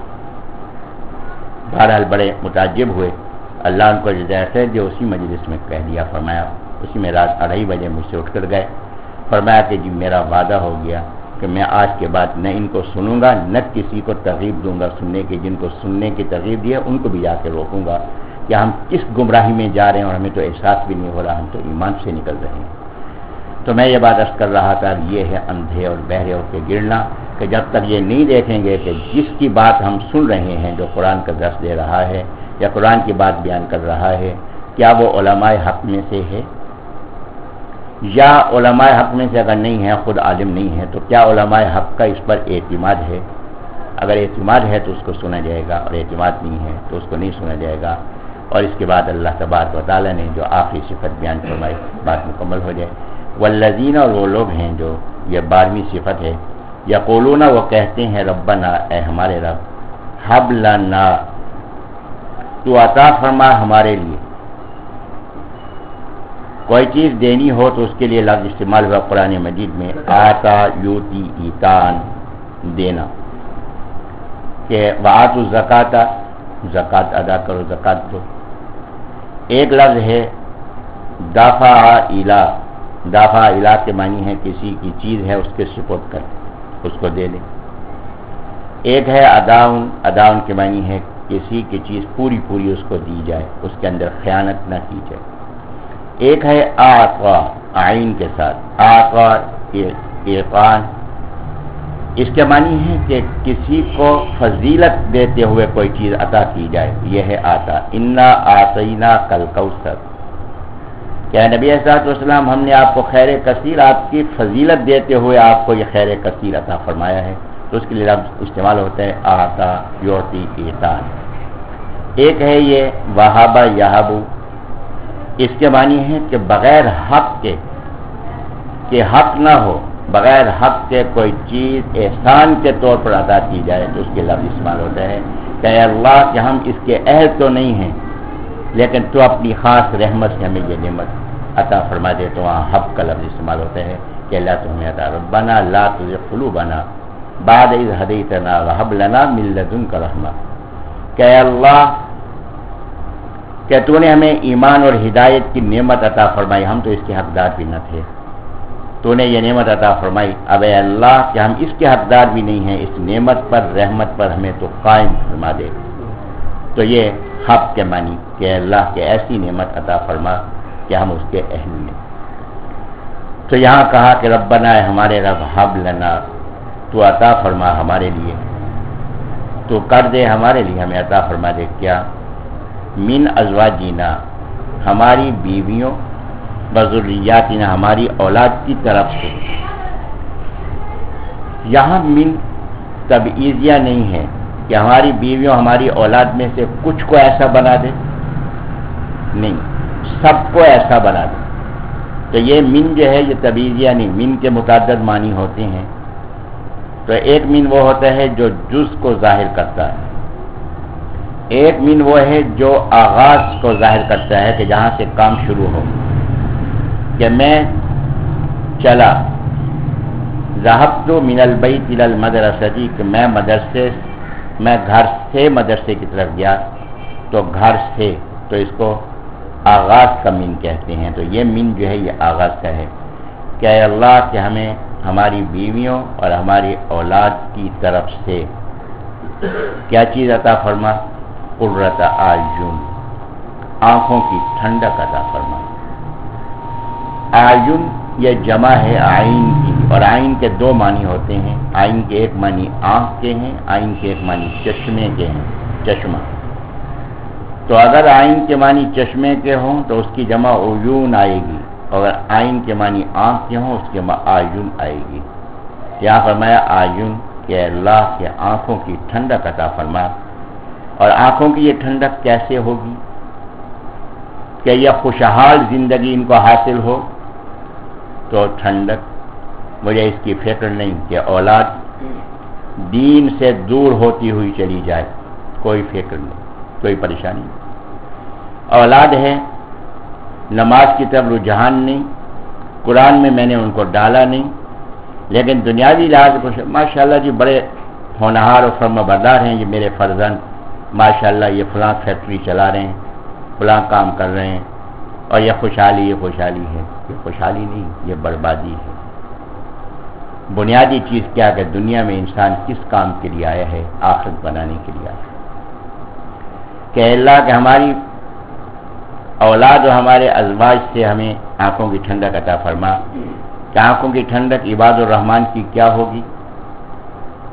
بہرحال بڑے متعجب ہوئے. اللہ ان کو جزائے خیر جو اسی مجلس میں کہہ دیا. فرمایا اسی میں رات اڑھائی بجے مجھ سے اٹھ کر گئے. فرمایا کہ جی میرا وعدہ ہو گیا کہ میں آج کے بعد نہ ان کو سنوں گا، نہ کسی کو ترغیب دوں گا سننے کی. جن کو سننے کی ترغیب دی ہے ان کو بھی جا کے روکوں گا کہ ہم کس گمراہی میں جا رہے ہیں اور ہمیں تو احساس بھی نہیں ہو رہا، ہم تو ایمان سے نکل رہے ہیں. تو میں یہ بات عرض کر رہا تھا، یہ ہے اندھے اور بہرے ہو کے گرنا کہ جب تک یہ نہیں دیکھیں گے کہ جس کی بات ہم سن رہے ہیں جو قرآن کا درس دے رہا ہے یا قرآن کی بات بیان کر رہا ہے کیا وہ علماء حق میں سے ہے، یا علماء حق میں سے اگر نہیں ہے خود عالم نہیں ہے تو کیا علماء حق کا اس پر اعتماد ہے، اگر اعتماد ہے تو اس کو سنا جائے گا اور اعتماد نہیں ہے تو اس کو نہیں سنا جائے گا۔ اور اس کے بعد اللہ تبارک و تعالیٰ نے جو آخری صفت بیان فرمائی بات مکمل ہو جائے۔ والذین، اور وہ لوگ ہیں جو یہ بارہویں صفت ہے، یقولون، وہ کہتے ہیں ربنا، اے ہمارے رب، حب لنا، تو عطا فرما ہمارے لیے، کوئی چیز دینی ہو تو اس کے لیے لفظ استعمال ہوا قرآن مجید میں، آتا یوتی ایتان، دینا، کہ وآتوا الزکاۃ، زکات ادا کرو، زکات دو۔ ایک لفظ ہے دافع الا، دافع الا کے معنی ہے کسی کی چیز ہے اس کے سپرد کر اس کو دے دیں۔ ایک ہے اداؤن، اداؤن کے معنی ہے کسی کی چیز پوری پوری اس کو دی جائے، اس کے اندر خیانت نہ کی جائے۔ ایک ہے آقا، عین کے ساتھ، آقا اعطان، اس کے معنی ہے کہ کسی کو فضیلت دیتے ہوئے کوئی چیز عطا کی جائے، یہ ہے آتا۔ انا آتینا کل کوثر، کیا نبی صلی اللہ علیہ وسلم ہم نے آپ کو خیر کثیر، آپ کی فضیلت دیتے ہوئے آپ کو یہ خیر کثیر عطا فرمایا ہے، تو اس کے لیے لفظ استعمال ہوتا ہے آتا یعطی اعطان۔ ایک ہے یہ وہابہ یہابو، اس کے معنی ہے کہ بغیر حق کے کہ حق نہ ہو، بغیر حق کے کوئی چیز احسان کے طور پر عطا کی جائے تو اس کے لفظ استعمال ہوتا ہے کہ اے اللہ کہ ہم اس کے اہل تو نہیں ہیں لیکن تو اپنی خاص رحمت سے ہمیں یہ نعمت عطا فرما دے، تو وہاں حق کا لفظ استعمال ہوتا ہے کہ اللہ تمہیں عطا ربنا لا تزغ قلوبنا بعد اذ ہدیتنا وہب لنا من لدنک رحمہ، کہ اے اللہ کہ تو نے ہمیں ایمان اور ہدایت کی نعمت عطا فرمائی، ہم تو اس کے حقدار بھی نہ تھے، تو نے یہ نعمت عطا فرمائی، اب اے اللہ کہ ہم اس کے حقدار بھی نہیں ہیں، اس نعمت پر رحمت پر ہمیں تو قائم فرما دے۔ تو یہ حق کے معنی کہ اللہ کے ایسی نعمت عطا فرما کہ ہم اس کے اہل ہیں۔ تو یہاں کہا کہ ربنا، اے ہمارے رب، حب لنا، تو عطا فرما ہمارے لیے، تو کر دے ہمارے لیے، ہمیں عطا فرما دے کیا، من ازواجینا، ہماری بیویوں، وذریاتنا، ہماری اولاد کی طرف سے۔ یہاں من تبعیضیہ نہیں ہے کہ ہماری بیویوں ہماری اولاد میں سے کچھ کو ایسا بنا دے، نہیں، سب کو ایسا بنا دے۔ تو یہ من جو ہے یہ تبعیضیہ نہیں، من کے متعدد معنی ہوتے ہیں، تو ایک من وہ ہوتا ہے جو جز کو ظاہر کرتا ہے، ایک من وہ ہے جو آغاز کو ظاہر کرتا ہے کہ جہاں سے کام شروع ہو، کہ میں چلا، ذهبت من البیت الى المدرسہ، کہ میں مدرسے میں گھر سے مدرسے کی طرف گیا، تو گھر سے، تو اس کو آغاز کا من کہتے ہیں۔ تو یہ من جو ہے یہ آغاز کا ہے کہ اے اللہ کہ ہمیں ہماری بیویوں اور ہماری اولاد کی طرف سے کیا چیز عطا فرما، قرۃ اعین، آنکھوں کی ٹھنڈک عطا فرما۔ اعین یہ جمع ہے عین کی، اور عین کے دو معنی ہوتے ہیں، عین کے ایک معنی آنکھ کے ہیں، عین کے ایک معنی چشمے کے ہیں، چشمہ۔ تو اگر عین کے معنی چشمے کے ہوں تو اس کی جمع عیون آئے گی، اگر عین کے معنی آنکھ کے ہوں اس کی جمع اعین آئے گی۔ یہاں فرمایا اعین کہ اللہ کے آنکھوں کی ٹھنڈک عطا فرما۔ اور آنکھوں کی یہ ٹھنڈک کیسے ہوگی کہ یہ خوشحال زندگی ان کو حاصل ہو، تو ٹھنڈک، مجھے اس کی فکر نہیں کہ اولاد دین سے دور ہوتی ہوئی چلی جائے، کوئی فکر نہیں، کوئی پریشانی نہیں۔ اولاد ہے، نماز کی طرف رجحان نہیں، قرآن میں میں نے ان کو ڈالا نہیں، لیکن دنیاوی لحاظ سے ماشاءاللہ جی بڑے ہونہار اور فرمانبردار ہیں یہ میرے فرزند، ماشاءاللہ یہ فلاں فیکٹری چلا رہے ہیں، فلاں کام کر رہے ہیں، اور یہ خوشحالی یہ خوشحالی ہے، یہ خوشحالی نہیں، یہ بربادی ہے۔ بنیادی چیز کیا کہ دنیا میں انسان کس کام کے لیے آیا ہے، آخرت بنانے کے لیے آیا ہے۔ کہ اللہ کہ ہماری اولاد اور ہمارے ازواج سے ہمیں آنکھوں کی ٹھنڈک عطا فرما۔ کہ آنکھوں کی ٹھنڈک عباد الرحمن کی کیا ہوگی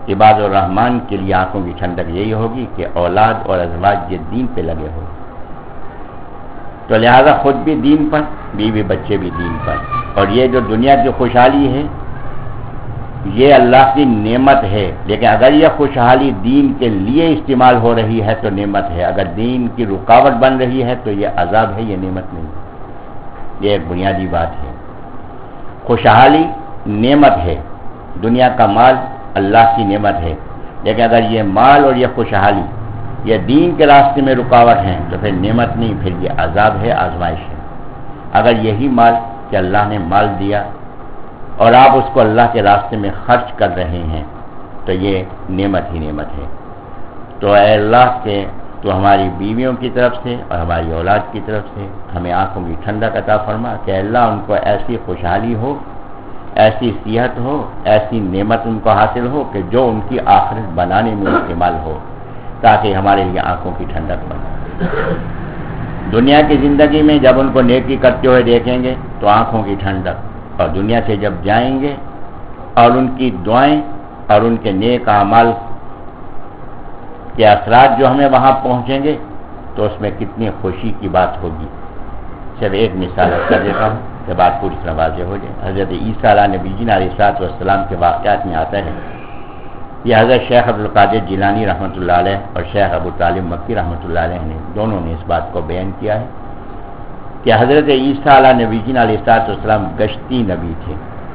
عباد الرحمن کے لیے آنکھوں کی ٹھنڈک یہی ہوگی کہ اولاد اور ازواج یہ دین پہ لگے ہو، تو لہذا خود بھی دین پر، بیوی بچے بھی دین پر. اور یہ جو دنیا کی خوشحالی ہے یہ اللہ کی نعمت ہے، لیکن اگر یہ خوشحالی دین کے لیے استعمال ہو رہی ہے تو نعمت ہے، اگر دین کی رکاوٹ بن رہی ہے تو یہ عذاب ہے، یہ نعمت نہیں. یہ ایک بنیادی بات ہے. خوشحالی نعمت ہے، دنیا کا مال اللہ کی نعمت ہے، لیکن اگر یہ مال اور یہ خوشحالی یہ دین کے راستے میں رکاوٹ ہیں تو پھر نعمت نہیں، پھر یہ عذاب ہے، آزمائش ہے. اگر یہی مال کہ اللہ نے مال دیا اور آپ اس کو اللہ کے راستے میں خرچ کر رہے ہیں تو یہ نعمت ہی نعمت ہے. تو اے اللہ کے تو ہماری بیویوں کی طرف سے اور ہماری اولاد کی طرف سے ہمیں آنکھوں کی ٹھنڈک عطا فرما کہ اللہ ان کو ایسی خوشحالی ہو، ایسی صحت ہو، ایسی نعمت ان کو حاصل ہو کہ جو ان کی آخرت بنانے میں استعمال ہو، تاکہ ہمارے لیے آنکھوں کی ٹھنڈک بنے. دنیا کی زندگی میں جب ان کو نیکی کرتے ہوئے دیکھیں گے تو آنکھوں کی ٹھنڈک، اور دنیا سے جب جائیں گے اور ان کی دعائیں اور ان کے نیک اعمال کے اثرات جو ہمیں وہاں پہنچیں گے تو اس میں کتنی خوشی کی بات ہوگی. صرف ایک مثال کر دیتا ہوں کہ بات پوری طرح واضح ہو جائے. حضرت عیسیٰ علیہ نبی جی علیہ الصلوۃ والسلام کے واقعات میں آتا ہے، یہ حضرت شیخ عبدالقادر جیلانی رحمۃ اللہ علیہ اور شیخ ابو طالب مکی رحمۃ اللہ علیہ نے دونوں نے اس بات کو بیان کیا ہے کہ حضرت عیسیٰ علیہ نبی جی علیہ الصلوۃ والسلام گشتی نبی تھے،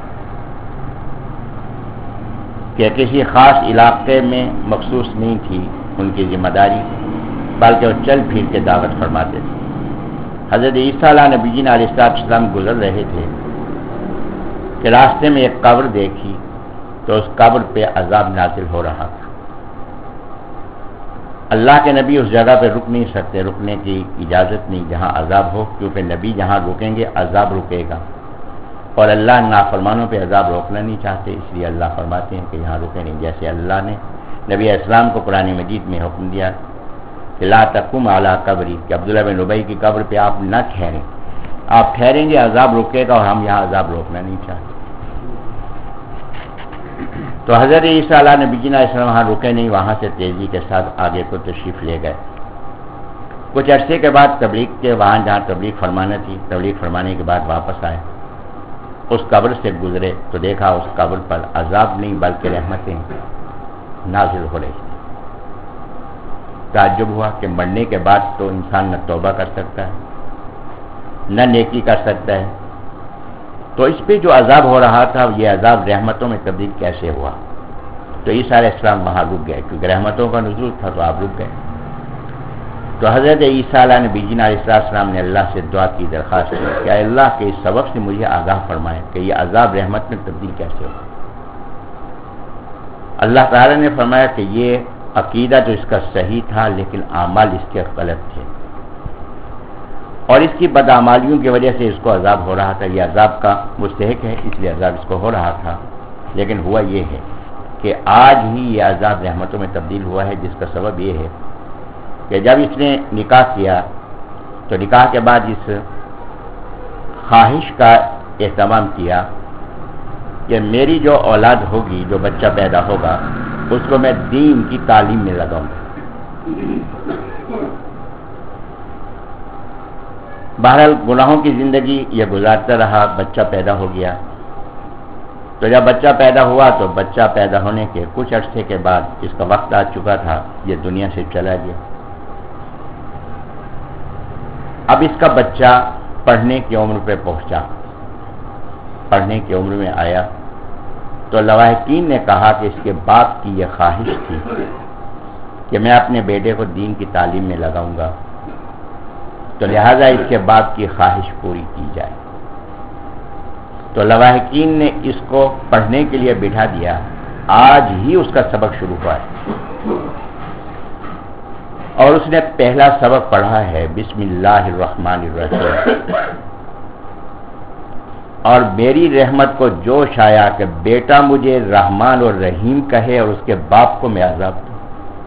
کہ کسی خاص علاقے میں مخصوص نہیں تھی ان کی ذمہ داری، بلکہ وہ چل پھر کے دعوت فرماتے تھے. حضرت عیسیٰ علیہ نبی جی علیہ السلام گزر رہے تھے کہ راستے میں ایک قبر دیکھی تو اس قبر پہ عذاب نازل ہو رہا تھا. اللہ کے نبی اس جگہ پہ رک نہیں سکتے، رکنے کی اجازت نہیں جہاں عذاب ہو، کیونکہ نبی جہاں رکیں گے عذاب رکے گا، اور اللہ نافرمانوں پہ عذاب روکنا نہیں چاہتے، اس لیے اللہ فرماتے ہیں کہ یہاں رکے نہیں. جیسے اللہ نے نبی اسلام کو قرآن مجید میں حکم دیا کہ لا تقم علی قبری، کہ عبداللہ بن ابی کی قبر پہ آپ نہ ٹھہریں، آپ ٹھہریں گے عذاب رکے گا، اور ہم یہاں عذاب روکنا نہیں چاہتے. تو حضرت عیسیٰ علیہ نبی جی علیہ السلام وہاں رکے نہیں، وہاں سے تیزی کے ساتھ آگے کو تشریف لے گئے. کچھ عرصے کے بعد تبلیغ کے وہاں جہاں تبلیغ فرمانا تھی، تبلیغ فرمانے کے بعد واپس آئے، اس قبر سے گزرے تو دیکھا اس قبر پر عذاب نہیں بلکہ رحمتیں نازل ہو رہی تھی. تعجب ہوا کہ مرنے کے بعد تو انسان نہ توبہ کر سکتا ہے نہ نیکی کر سکتا ہے، تو اس پہ جو عذاب ہو رہا تھا یہ عذاب رحمتوں میں تبدیل کیسے ہوا؟ تو عیسیٰ علیہ السلام وہاں رک گئے، کیونکہ رحمتوں کا نزول تھا تو آپ رک گئے. تو حضرت عیسیٰ علیہ نبی جی علیہ السلام نے اللہ سے دعا کی، درخواست کی کہ اللہ کے اس سبب سے مجھے آگاہ فرمائے کہ یہ عذاب رحمت میں تبدیل کیسے ہوا. اللہ تعالی نے فرمایا کہ یہ عقیدہ تو اس کا صحیح تھا لیکن اعمال اس کے غلط تھے، اور اس کی بدعمالیوں کی وجہ سے اس کو عذاب ہو رہا تھا. یہ عذاب کا مستحق ہے، اس لیے عذاب اس کو ہو رہا تھا، لیکن ہوا یہ ہے کہ آج ہی یہ عذاب رحمتوں میں تبدیل ہوا ہے، جس کا سبب یہ ہے کہ جب اس نے نکاح کیا تو نکاح کے بعد اس خواہش کا اہتمام کیا کہ میری جو اولاد ہوگی، جو بچہ پیدا ہوگا، اس کو میں دین کی تعلیم میں لگاؤں گا. بہرحال گناہوں کی زندگی یہ گزارتا رہا، بچہ پیدا ہو گیا. تو جب بچہ پیدا ہوا تو بچہ پیدا ہونے کے کچھ عرصے کے بعد اس کا وقت آ چکا تھا، یہ دنیا سے چلا گیا. اب اس کا بچہ پڑھنے کی عمر پہ پہنچا، پڑھنے کی عمر میں آیا تو لواحقین نے کہا کہ اس کے باپ کی یہ خواہش تھی کہ میں اپنے بیٹے کو دین کی تعلیم میں لگاؤں گا، تو لہذا اس کے باپ کی خواہش پوری کی جائے. تو لواحقین نے اس کو پڑھنے کے لیے بٹھا دیا. آج ہی اس کا سبق شروع ہوا ہے اور اس نے پہلا سبق پڑھا ہے بسم اللہ الرحمن الرحیم. اور میری رحمت کو جوش آیا کہ بیٹا مجھے رحمان اور رحیم کہے اور اس کے باپ کو میں عذاب دوں.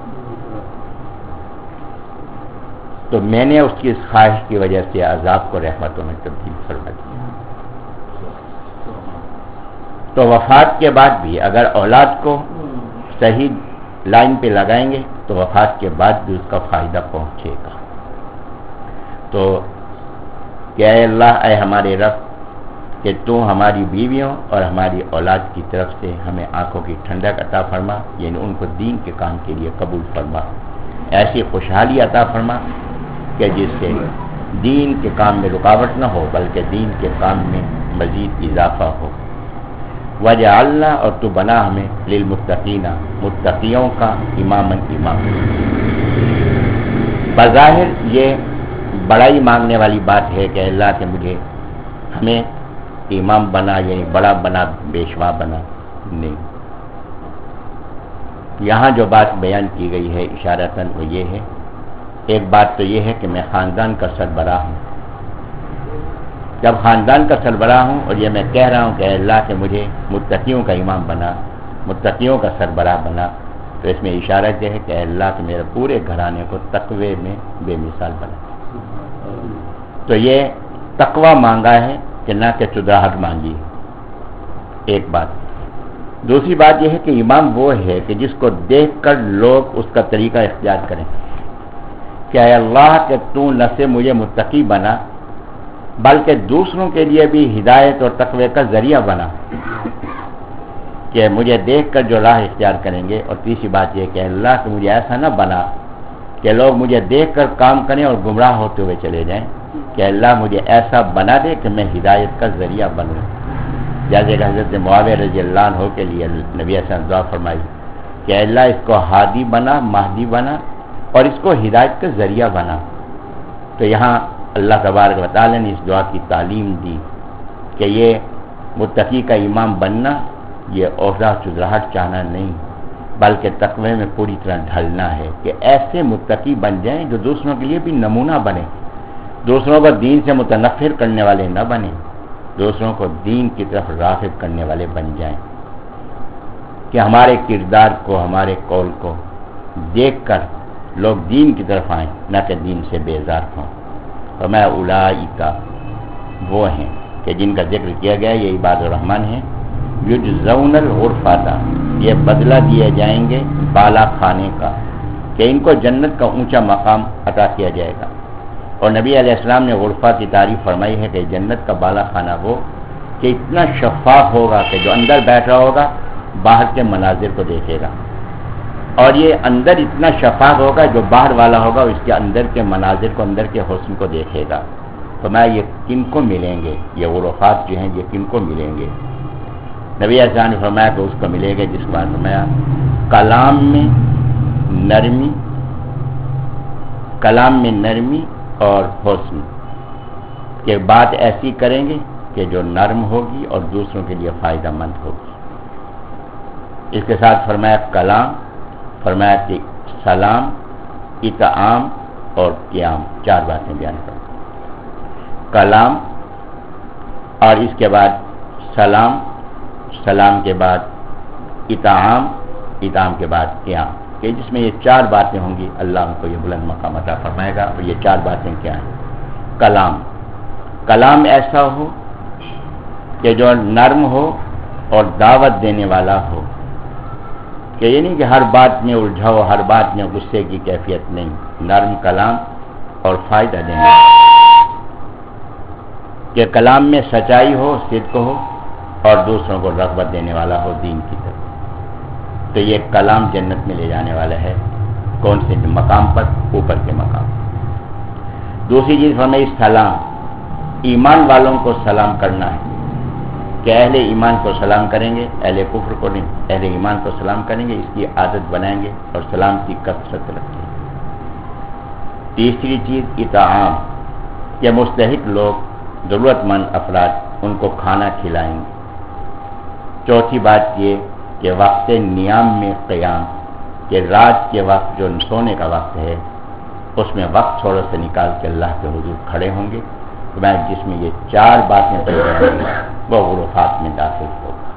تو میں نے اس کی اس خواہش کی وجہ سے عذاب کو رحمتوں میں تبدیل فرما دیا. تو وفات کے بعد بھی اگر اولاد کو صحیح لائن پہ لگائیں گے تو وفات کے بعد بھی اس کا فائدہ پہنچے گا. تو کہ اے اللہ، اے ہمارے رب، کہ تو ہماری بیویوں اور ہماری اولاد کی طرف سے ہمیں آنکھوں کی ٹھنڈک عطا فرما، یعنی ان کو دین کے کام کے لیے قبول فرما. ایسی خوشحالی عطا فرما کہ جس سے دین کے کام میں رکاوٹ نہ ہو بلکہ دین کے کام میں مزید اضافہ ہو. وجعلنا، اور تو بنا ہمیں للمتقین، متقیوں کا اماماً امام. بظاہر یہ بڑائی مانگنے والی بات ہے کہ اللہ کہ مجھے ہمیں امام بنا، یعنی بڑا بنا، پیشوا بنا. نہیں، یہاں جو بات بیان کی گئی ہے اشارتاً وہ یہ ہے، ایک بات تو یہ ہے کہ میں خاندان کا سربراہ ہوں. جب خاندان کا سربراہ ہوں اور یہ میں کہہ رہا ہوں کہ اللہ کہ مجھے متقیوں کا امام بنا، متقیوں کا سربراہ بنا، تو اس میں اشارہ یہ ہے کہ اللہ کہ میرے پورے گھرانے کو تقوی میں بے مثال بنا. تو یہ تقوی مانگا ہے کہ نہ کہ چدراہٹ مانگی. ایک بات. دوسری بات یہ ہے کہ امام وہ ہے کہ جس کو دیکھ کر لوگ اس کا طریقہ اختیار کریں کہ اے اللہ کہ تو نہ سے مجھے متقی بنا بلکہ دوسروں کے لیے بھی ہدایت اور تقوی کا ذریعہ بنا، کہ مجھے دیکھ کر جو راہ اختیار کریں گے. اور تیسری بات یہ کہ اللہ کہ مجھے ایسا نہ بنا کہ لوگ مجھے دیکھ کر کام کریں اور گمراہ ہوتے ہوئے چلے جائیں، کہ اللہ مجھے ایسا بنا دے کہ میں ہدایت کا ذریعہ بنوں. جیسے کہ حضرت معاویہ رضی اللہ عنہ کے لیے نبی صلی اللہ علیہ وسلم دعا فرمائی کہ اللہ اس کو ہادی بنا، مہدی بنا، اور اس کو ہدایت کا ذریعہ بنا. تو یہاں اللہ تبارک و تعالی نے اس دعا کی تعلیم دی کہ یہ متقی کا امام بننا یہ عہدہ چدراہٹ چاہنا نہیں بلکہ تقوی میں پوری طرح ڈھلنا ہے، کہ ایسے متقی بن جائیں جو دوسروں کے لیے بھی نمونہ بنے، دوسروں کو دین سے متنفر کرنے والے نہ بنیں، دوسروں کو دین کی طرف راغب کرنے والے بن جائیں، کہ ہمارے کردار کو، ہمارے قول کو دیکھ کر لوگ دین کی طرف آئیں نہ کہ دین سے بیزار ہوں. فما اولئک، وہ ہیں کہ جن کا ذکر کیا گیا یہ عباد الرحمن ہیں، یجزون الغرفۃ، یہ بدلہ دیے جائیں گے بالا خانے کا، کہ ان کو جنت کا اونچا مقام عطا کیا جائے گا. اور نبی علیہ السلام نے غرفہ کی تعریف فرمائی ہے کہ جنت کا بالا خانہ وہ کہ اتنا شفاف ہوگا کہ جو اندر بیٹھ رہا ہوگا باہر کے مناظر کو دیکھے گا، اور یہ اندر اتنا شفاف ہوگا جو باہر والا ہوگا اس کے اندر کے مناظر کو، اندر کے حسن کو دیکھے گا. تو میں یہ کن کو ملیں گے، یہ غرفات جو ہیں یہ کن کو ملیں گے؟ نبی علیہ السلام نے فرمایا کہ اس کو ملے گا جس بات فرمایا کلام میں نرمی، کلام میں نرمی اور حسن، کہ بات ایسی کریں گے کہ جو نرم ہوگی اور دوسروں کے لیے فائدہ مند ہوگی. اس کے ساتھ فرمایا کلام، فرمایا کہ سلام، اطعام اور قیام، چار باتیں بیان کریں. کلام اور اس کے بعد سلام، سلام کے بعد اطعام، اطعام کے بعد قیام، کہ جس میں یہ چار باتیں ہوں گی اللہ ان کو یہ بلند مقام عطا فرمائے گا. اور یہ چار باتیں کیا ہیں؟ کلام، کلام ایسا ہو کہ جو نرم ہو اور دعوت دینے والا ہو، کہ یہ نہیں کہ ہر بات میں الجھاؤ، ہر بات میں غصے کی کیفیت نہیں، نرم کلام اور فائدہ دینے والا، کہ کلام میں سچائی ہو، صدق ہو اور دوسروں کو رغبت دینے والا ہو دین کی طرف. تو یہ کلام جنت میں لے جانے والا ہے. کون سے مقام پر؟ اوپر کے مقام. دوسری چیز ہمیں سلام، ایمان والوں کو سلام کرنا ہے، کہ اہل ایمان کو سلام کریں گے، اہل کفر کو نہیں، اہل ایمان کو سلام کریں گے، اس کی عادت بنائیں گے اور سلام کی کثرت رکھیں گے. تیسری چیز اطعام، کہ مستحق لوگ، ضرورت مند افراد، ان کو کھانا کھلائیں گے. چوتھی بات یہ کہ وقت نیام میں قیام، کہ رات کے وقت جو سونے کا وقت ہے اس میں وقت تھوڑا سا نکال کے اللہ کے حضور کھڑے ہوں گے. تو میں جس میں یہ چار باتیں پیدا ہوں گی وہ غرفات میں داخل ہوگا.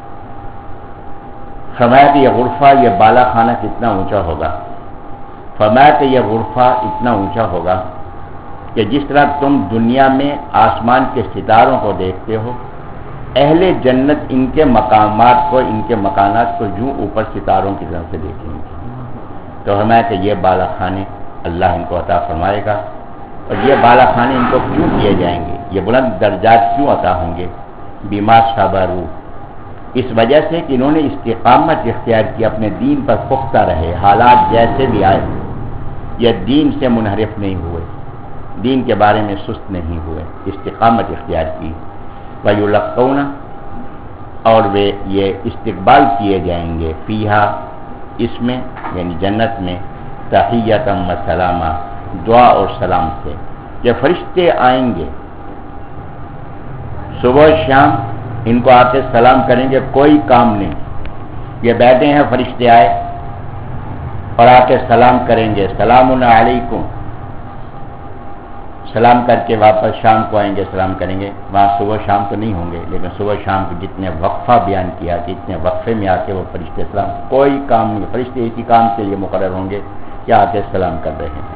فرمایا کہ یہ غرفہ، یہ بالا خانہ کتنا اونچا ہوگا؟ فرمایا کہ یہ غرفہ اتنا اونچا ہوگا کہ جس طرح تم دنیا میں آسمان کے ستاروں کو دیکھتے ہو اہل جنت ان کے مقامات کو، ان کے مکانات کو یوں اوپر ستاروں کی طرف سے دیکھیں گے. تو فرمایا کہ یہ بالا خانے اللہ ان کو عطا فرمائے گا. اور یہ بالا خانے ان کو کیوں دیے جائیں گے، یہ بلند درجات کیوں عطا ہوں گے؟ بیما صبروا، اس وجہ سے کہ انہوں نے استقامت اختیار کی، اپنے دین پر پختہ رہے، حالات جیسے بھی آئے یہ دین سے منحرف نہیں ہوئے، دین کے بارے میں سست نہیں ہوئے، استقامت اختیار کی. وَيُلَقَّوْنَ، اور وہ یہ استقبال کیے جائیں گے، فیہا، اس میں یعنی جنت میں، تحیۃً و سلامہ، دعا اور سلام سے. یہ فرشتے آئیں گے صبح شام، ان کو آ کے سلام کریں گے، کوئی کام نہیں. یہ بیٹھے ہیں، فرشتے آئے اور آ کے سلام کریں گے، سلام علیکم، سلام کر کے واپس شام کو آئیں گے، سلام کریں گے. وہاں صبح شام تو نہیں ہوں گے، لیکن صبح شام کو جتنے وقفہ بیان کیا کہ اتنے وقفے میں آ کے وہ فرشتے سلام، کوئی کام نہیں. فرشتے اسی کام کے لیے مقرر ہوں گے کہ آ کے سلام کر رہے ہیں.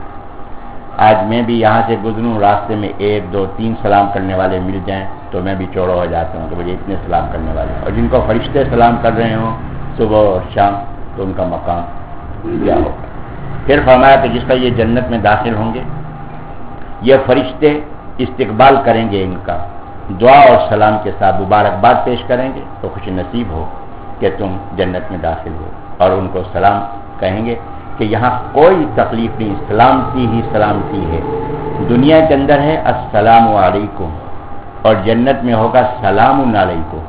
آج میں بھی یہاں سے گزروں، راستے میں ایک دو تین سلام کرنے والے مل جائیں تو میں بھی چوڑا ہو جاتا ہوں کہ مجھے اتنے سلام کرنے والے، اور جن کو فرشتے سلام کر رہے ہوں صبح اور شام تو ان کا مقام کیا ہوگا. پھر فرمایا کہ جس کا یہ جنت میں داخل ہوں گے، یہ فرشتے استقبال کریں گے ان کا، دعا اور سلام کے ساتھ مبارکباد پیش کریں گے تو خوش نصیب ہو کہ تم جنت میں داخل ہو. اور ان کو سلام کہیں گے کہ یہاں کوئی تکلیف نہیں، سلامتی ہی سلامتی ہے. دنیا کے اندر ہے السلام علیکم، اور جنت میں ہوگا سلام علیکم.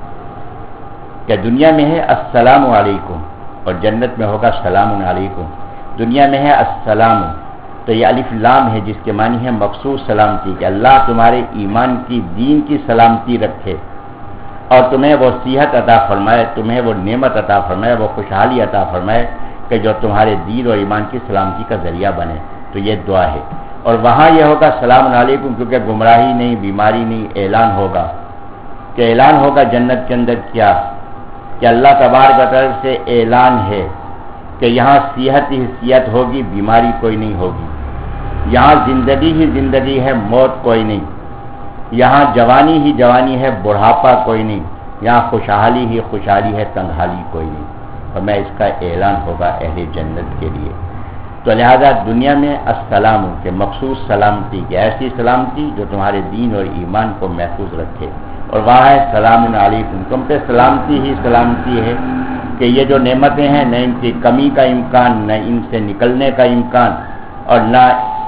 کہ دنیا میں ہے السلام علیکم اور جنت میں ہوگا سلام علیکم. دنیا میں ہے السلام، تو یہ الف لام ہے جس کے معنی ہے مخصوص سلامتی، کہ اللہ تمہارے ایمان کی، دین کی سلامتی رکھے اور تمہیں وہ صحت عطا فرمائے، تمہیں وہ نعمت عطا فرمائے، وہ خوشحالی عطا فرمائے کہ جو تمہارے دین اور ایمان کی سلامتی کا ذریعہ بنے. تو یہ دعا ہے. اور وہاں یہ ہوگا سلام علیکم، کیونکہ گمراہی نہیں، بیماری نہیں. اعلان ہوگا کہ اعلان ہوگا جنت کے اندر کیا، کہ اللہ تبارک و تعالی سے اعلان ہے کہ یہاں صحت ہی صحت ہوگی، بیماری کوئی نہیں ہوگی. یہاں زندگی ہی زندگی ہے، موت کوئی نہیں. یہاں جوانی ہی جوانی ہے، بڑھاپا کوئی نہیں. یہاں خوشحالی ہی خوشحالی ہے، تنہائی کوئی نہیں. اور میں اس کا اعلان ہوگا اہل جنت کے لیے. تو لہذا دنیا میں السلام کے مخصوص سلامتی، کہ ایسی سلامتی جو تمہارے دین اور ایمان کو محفوظ رکھے. اور وہاں ہے سلام علیکم، تم پہ سلامتی ہی سلامتی ہے کہ یہ جو نعمتیں ہیں نہ ان کی کمی کا امکان، نہ ان سے نکلنے کا امکان، اور نہ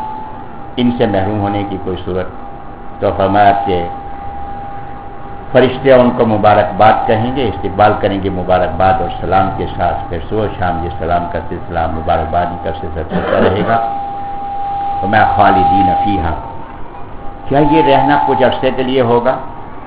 ان سے محروم ہونے کی کوئی صورت. تو فرمایا کہ فرشتے ان کو مبارکباد کہیں گے، استقبال کریں گے مبارکباد اور سلام کے ساتھ. پھر صبح شام یہ سلام کا سلسلہ، مبارکباد کا سلسلہ چلتا رہے گا. تو میں خالدین فیہا، کیا یہ رہنا کچھ عرصے کے لیے ہوگا؟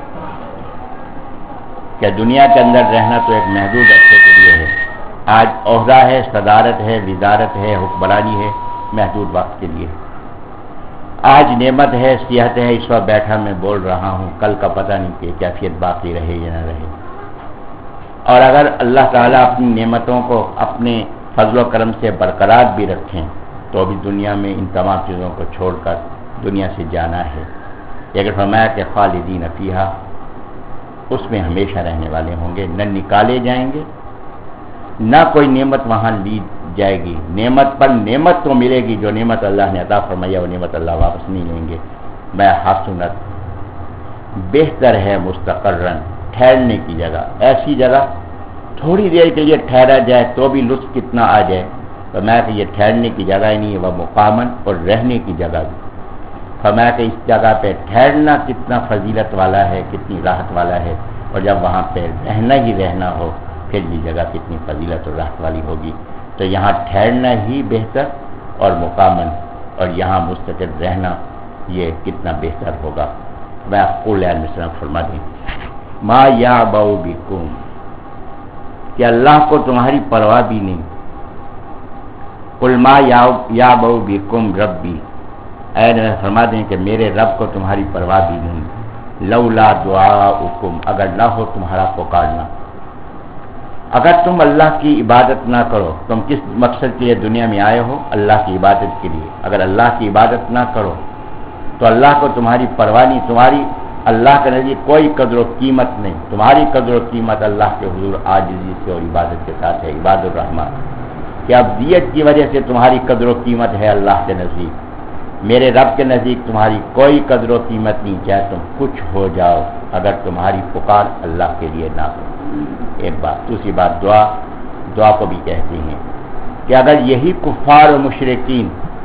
کہ دنیا کے اندر رہنا تو ایک محدود عرصے کے لیے ہے. آج عہدہ ہے، صدارت ہے، وزارت ہے، حکمرانی ہے، محدود وقت کے لیے. آج نعمت ہے، صحت ہے، اس وقت بیٹھا میں بول رہا ہوں، کل کا پتہ نہیں کہ کیفیت باقی رہے یا نہ رہے. اور اگر اللہ تعالیٰ اپنی نعمتوں کو اپنے فضل و کرم سے برقرار بھی رکھیں تو ابھی دنیا میں ان تمام چیزوں کو چھوڑ کر دنیا سے جانا ہے. لیکن فرمایا کہ خالدین فیہا، اس میں ہمیشہ رہنے والے ہوں گے، نہ نکالے جائیں گے، نہ کوئی نعمت وہاں لی جائے گی. نعمت پر نعمت تو ملے گی، جو نعمت اللہ نے عطا فرمایا وہ نعمت اللہ واپس نہیں لیں گے. میں حسنت، بہتر ہے، مستقرن، ٹھہرنے کی جگہ. ایسی جگہ تھوڑی دیر کے لیے ٹھہرا جائے تو بھی لطف کتنا آ جائے. فرمایا کہ یہ ٹھہرنے کی جگہ ہی نہیں ہے، وہ مقامن اور رہنے کی جگہ بھی. فرمایا کہ اس جگہ پہ ٹھہرنا کتنا فضیلت والا ہے، کتنی راحت والا ہے. اور جب وہاں پہ رہنا ہی رہنا ہو پھر یہ جگہ کتنی فضیلت اور راحت والی ہوگی. تو یہاں ٹھہرنا ہی بہتر اور مقامن، اور یہاں مستقل رہنا یہ کتنا بہتر ہوگا. میں آپ کو علیہ السلام فرما دیں، ما یعبأ بکم، کہ اللہ کو تمہاری پرواہ بھی نہیں. قل ما یعبأ بکم ربی، اے نبی فرما دیں کہ میرے رب کو تمہاری پرواہ بھی نہیں. لولا دعاؤکم، اگر نہ ہو تمہارا پکارنا. اگر تم اللہ کی عبادت نہ کرو، تم کس مقصد کے لیے دنیا میں آئے ہو؟ اللہ کی عبادت کے لیے. اگر اللہ کی عبادت نہ کرو تو اللہ کو تمہاری پرواہ نہیں. تمہاری اللہ کے نزدیک کوئی قدر و قیمت نہیں. تمہاری قدر و قیمت اللہ کے حضور عاجزی سے اور عبادت کے ساتھ ہے. عباد الرحمن کہ ابدیت کی وجہ سے تمہاری قدر و قیمت ہے اللہ کے نزدیک. میرے رب کے نزدیک تمہاری کوئی قدر و قیمت نہیں، چاہے تم کچھ ہو جاؤ اگر تمہاری پکار اللہ کے لیے نہ ہو. ایک بات. دوسری بات دعا. دعا کو بھی کہتے ہیں کہ اگر یہی کفار و مشرکین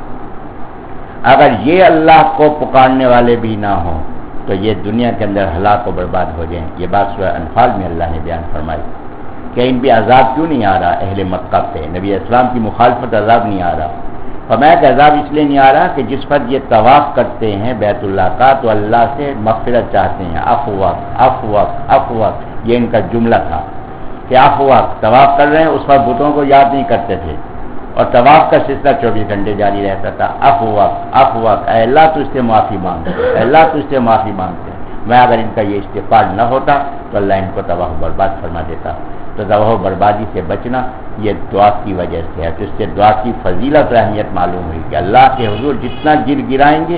اگر یہ اللہ کو پکارنے والے بھی نہ ہوں تو یہ دنیا کے اندر ہلاک و برباد ہو جائیں. یہ بات سورہ انفال میں اللہ نے بیان فرمائی کہ ان پہ عذاب کیوں نہیں آ رہا اہل مکہ پہ، نبی اسلام کی مخالفت عذاب نہیں آ رہا. فرمایا کہ عذاب اس لیے نہیں آ رہا کہ جس پر یہ طواف کرتے ہیں بیت اللہ کا تو اللہ سے مغفرت چاہتے ہیں. افوا افوا افوا یہ ان کا جملہ تھا کہ افوا طواف کر رہے ہیں، اس پر بتوں کو یاد نہیں کرتے تھے اور طواف کا سلسلہ چوبیس گھنٹے جاری رہتا تھا. افوا افوا اے اللہ تو اس سے معافی مانگتے، اے اللہ تو اس سے معافی مانگتے. میں اگر ان کا یہ استغفار نہ ہوتا تو اللہ ان کو تباہ و برباد فرما دیتا. تو تباہ و بربادی سے بچنا یہ دعا کی وجہ سے ہے. تو اس سے دعا کی فضیلت و اہمیت معلوم ہوئی کہ اللہ کے حضور جتنا گر گرائیں گے.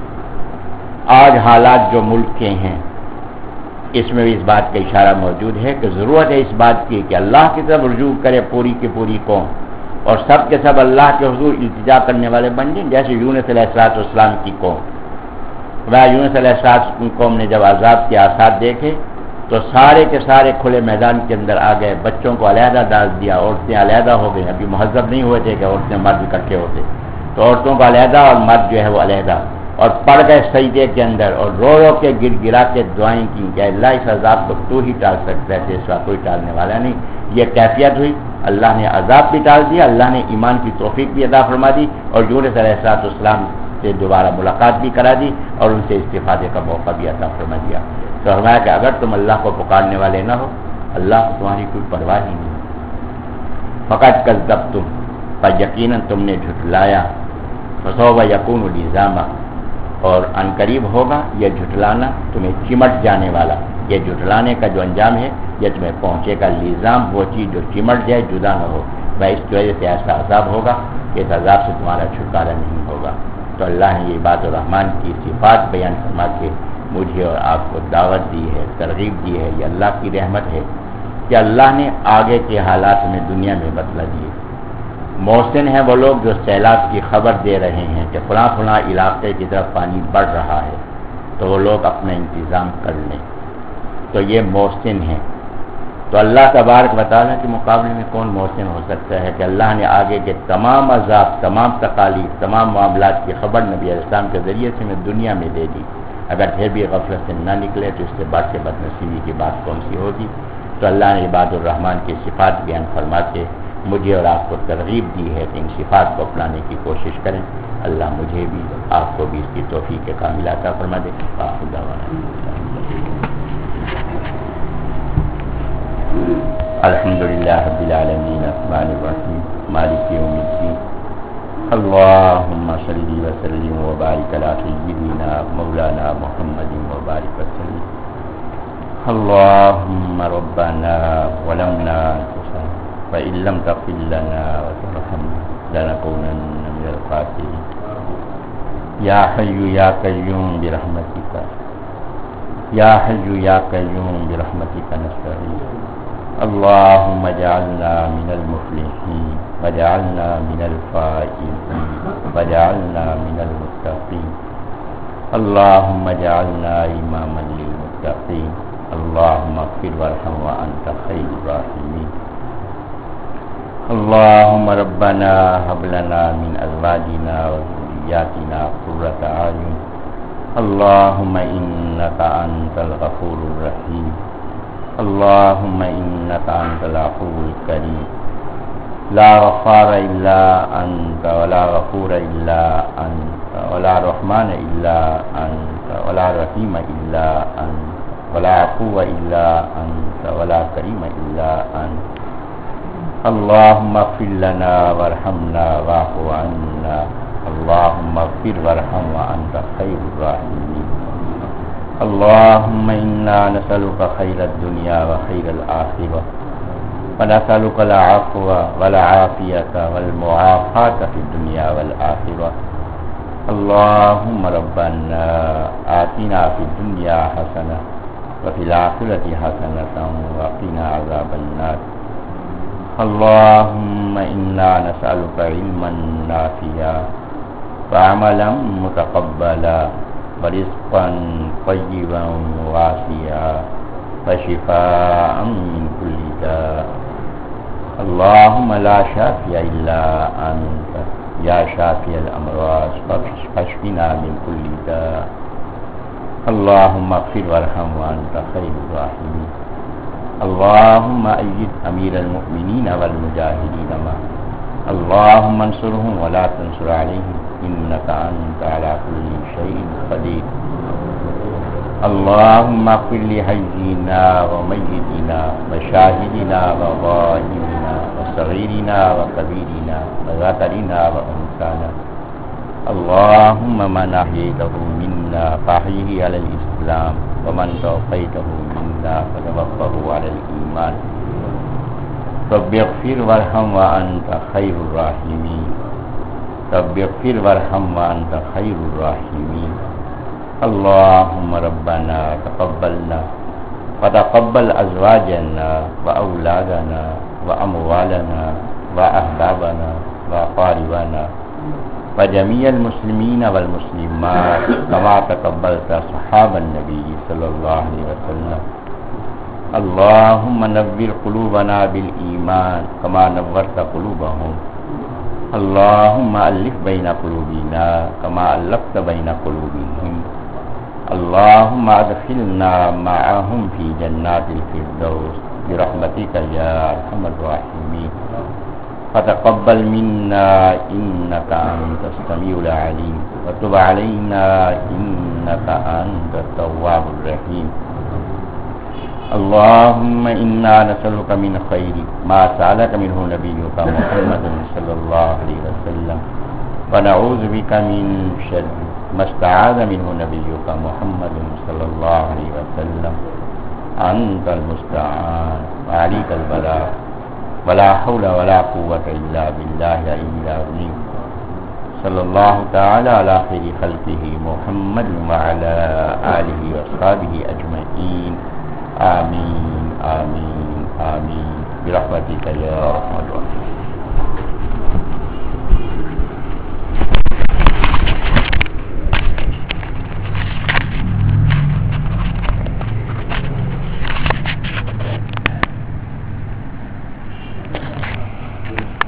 آج حالات جو ملک کے ہیں اس میں بھی اس بات کا اشارہ موجود ہے کہ ضرورت ہے اس بات کی کہ اللہ کی طرف رجوع کرے پوری کی پوری قوم اور سب کے سب اللہ کے حضور التجا کرنے والے بن جائیں. جیسے یونس علیہ الصلوۃ والسلام کی قوم، وہ یونس علیہ السلام کی قوم نے جب عذاب کے آثار دیکھے تو سارے کے سارے کھلے میدان کے اندر آ گئے. بچوں کو علیحدہ ڈال دیا، عورتیں علیحدہ ہو گئی. ابھی مہذب نہیں ہوئے تھے کہ عورتیں مرد اکٹھے ہوتے، تو عورتوں کو علیحدہ اور مرد جو ہے وہ علیحدہ، اور پڑ گئے سجدے کے اندر اور رو رو کے گر گرا کے دعائیں کی کہ اللہ اس عذاب کو تو ہی ٹال سکتا ہے، اس کا کوئی ٹالنے والا نہیں. یہ کیفیت ہوئی. اللہ نے عذاب بھی ٹال دیا، اللہ نے ایمان کی توفیق بھی عطا فرما دی اور یونس علیہ السلام سے دوبارہ ملاقات بھی کرا دی اور ان سے استفادے کا موقع بھی عطا فرما دیا. تو فرمایا کہ اگر تم اللہ کو پکارنے والے نہ ہو اللہ کو تمہاری کوئی پرواہ ہی نہیں. فقط کذبتم پر یقیناً تم نے جھٹلایا. فسوف یکون لزاما اور عنقریب ہوگا یہ جھٹلانا تمہیں چمٹ جانے والا. یہ جھٹلانے کا جو انجام ہے یہ تمہیں پہنچے گا. لزام وہ چیز جو چمٹ جائے، جدا نہ ہو. وہ اس کی وجہ سے ایسا عذاب ہوگا کہ اس عذاب سے تمہارا چھٹکارا نہیں ہوگا. تو اللہ نے یہ عباد الرحمن کی صفات بیان فرما کے مجھے اور آپ کو دعوت دی ہے، ترغیب دی ہے. یہ اللہ کی رحمت ہے کہ اللہ نے آگے کے حالات میں دنیا میں بتلا دیے. محسن ہیں وہ لوگ جو سیلاب کی خبر دے رہے ہیں کہ فلاں فلاں علاقے کی طرف پانی بڑھ رہا ہے تو وہ لوگ اپنا انتظام کر لیں. تو یہ محسن ہیں. تو اللہ تبارک و تعالیٰ کے مقابلے میں کون محسن ہو سکتا ہے کہ اللہ نے آگے کے تمام عذاب، تمام تکالیف، تمام معاملات کی خبر نبی علیہ السلام کے ذریعے سے میں دنیا میں دے دی. اگر پھر بھی غفلت سے نہ نکلے تو اس سے بات سے بد نصیبی کی بات کون سی ہوگی. تو اللہ نے عباد الرحمن کی صفات بیان فرما کے مجھے اور آپ کو ترغیب دی ہے کہ ان صفات کو اپنانے کی کوشش کریں. اللہ مجھے بھی آپ کو بھی اس کی توفیق کاملہ عطا فرما دے. الحمدللہ رب العالمین الرحمن الرحیم مالک یوم الدین. اللہم صلی وسلم وبارک علی سیدنا مولانا محمد وبارک وسلم. اللہم ربنا ظلمنا انفسنا وإن لم تغفر لنا وترحمنا لنكونن من الخاسرين. یا حی یا قیوم برحمتک یا حی یا قیوم برحمتک نستغیث. اللهم اجعلنا من المفلحين واجعلنا من الفائزين واجعلنا من المتقين. اللهم اجعلنا إماما للمتقين. اللهم اغفر وارحم وأنت خير الراحمين. اللهم ربنا هب لنا من أزواجنا وذرياتنا قرة أعين. اللهم إنك أنت الغفور الرحيم. اللهم إنك أنت العفو الكريم. لا غفار إلا أنت ولا غفور إلا أنت ولا رحمن إلا أنت ولا رحيم إلا أنت ولا عفو إلا أنت ولا كريم إلا أنت. اللهم اغفر لنا وارحمنا واعف عنا. اللهم اغفر وارحم وأنت خير الراحمين. اللهم إنا نسألك خير الدنيا وخير الآخرة ونسألك العفو والعافية والمعافاة في الدنيا والآخرة اللهم ربنا آتنا في الدنيا حسنة وفي الآخرة حسنة وقنا عذاب النار. اللهم إنا نسألك علما نافعا وعملا متقبلا ورزقا طيبا واسعا وشفاء من كل داء. اللهم لا شافي إلا أنت يا شافي الأمراض فاشفنا من كل داء. اللهم اغفر وارحم وأنت خير الراحمين. اللهم أيد أمير المؤمنين والمجاهدين معه. اللهم انصرهم ولا تنصر عليهم إنك أنت على كل شيء قدير. اللهم اغفر لحينا وميتنا وشاهدنا وغائبنا وصغيرنا وكبيرنا وذكرنا وأنثانا. اللهم من أحييته منا فأحيه على الإسلام ومن توفيته منا فتوفه على الإيمان. رب اغفر وارحم وأنت خير الراحمين. رب اغفر وارحم وأنت خير الراحمين. اللهم ربنا تقبلنا وتقبل أزواجنا وأولادنا وأموالنا وأحبابنا وأقاربنا وجميع المسلمين والمسلمات كما تقبلت صحابة النبي صلى الله عليه وسلم. اللهم نور قلوبنا بالإيمان كما نورت قلوبهم. اللهم ألف بين قلوبنا كما ألفت بين قلوبهم. اللهم أدخلنا معهم في جنات الفردوس برحمتك يا أرحم الراحمين. فتقبل منا إنك أنت السميع العليم وتب علينا إنك أنت التواب الرحيم. اللهم إنا نسألك من خير ما سألك منه نبيك محمد صلى الله عليه وسلم ونعوذ بك من شر ما استعاذ منه نبيك محمد صلى الله عليه وسلم. أنت المستعان وعليك البلاغ ولا حول ولا قوة إلا بالله العلي العظيم. صلى الله تعالى على خير خلقه محمد وعلى آله وصحبه أجمعين. آمين آمين آمين برحمتك يا أرحم الراحمين.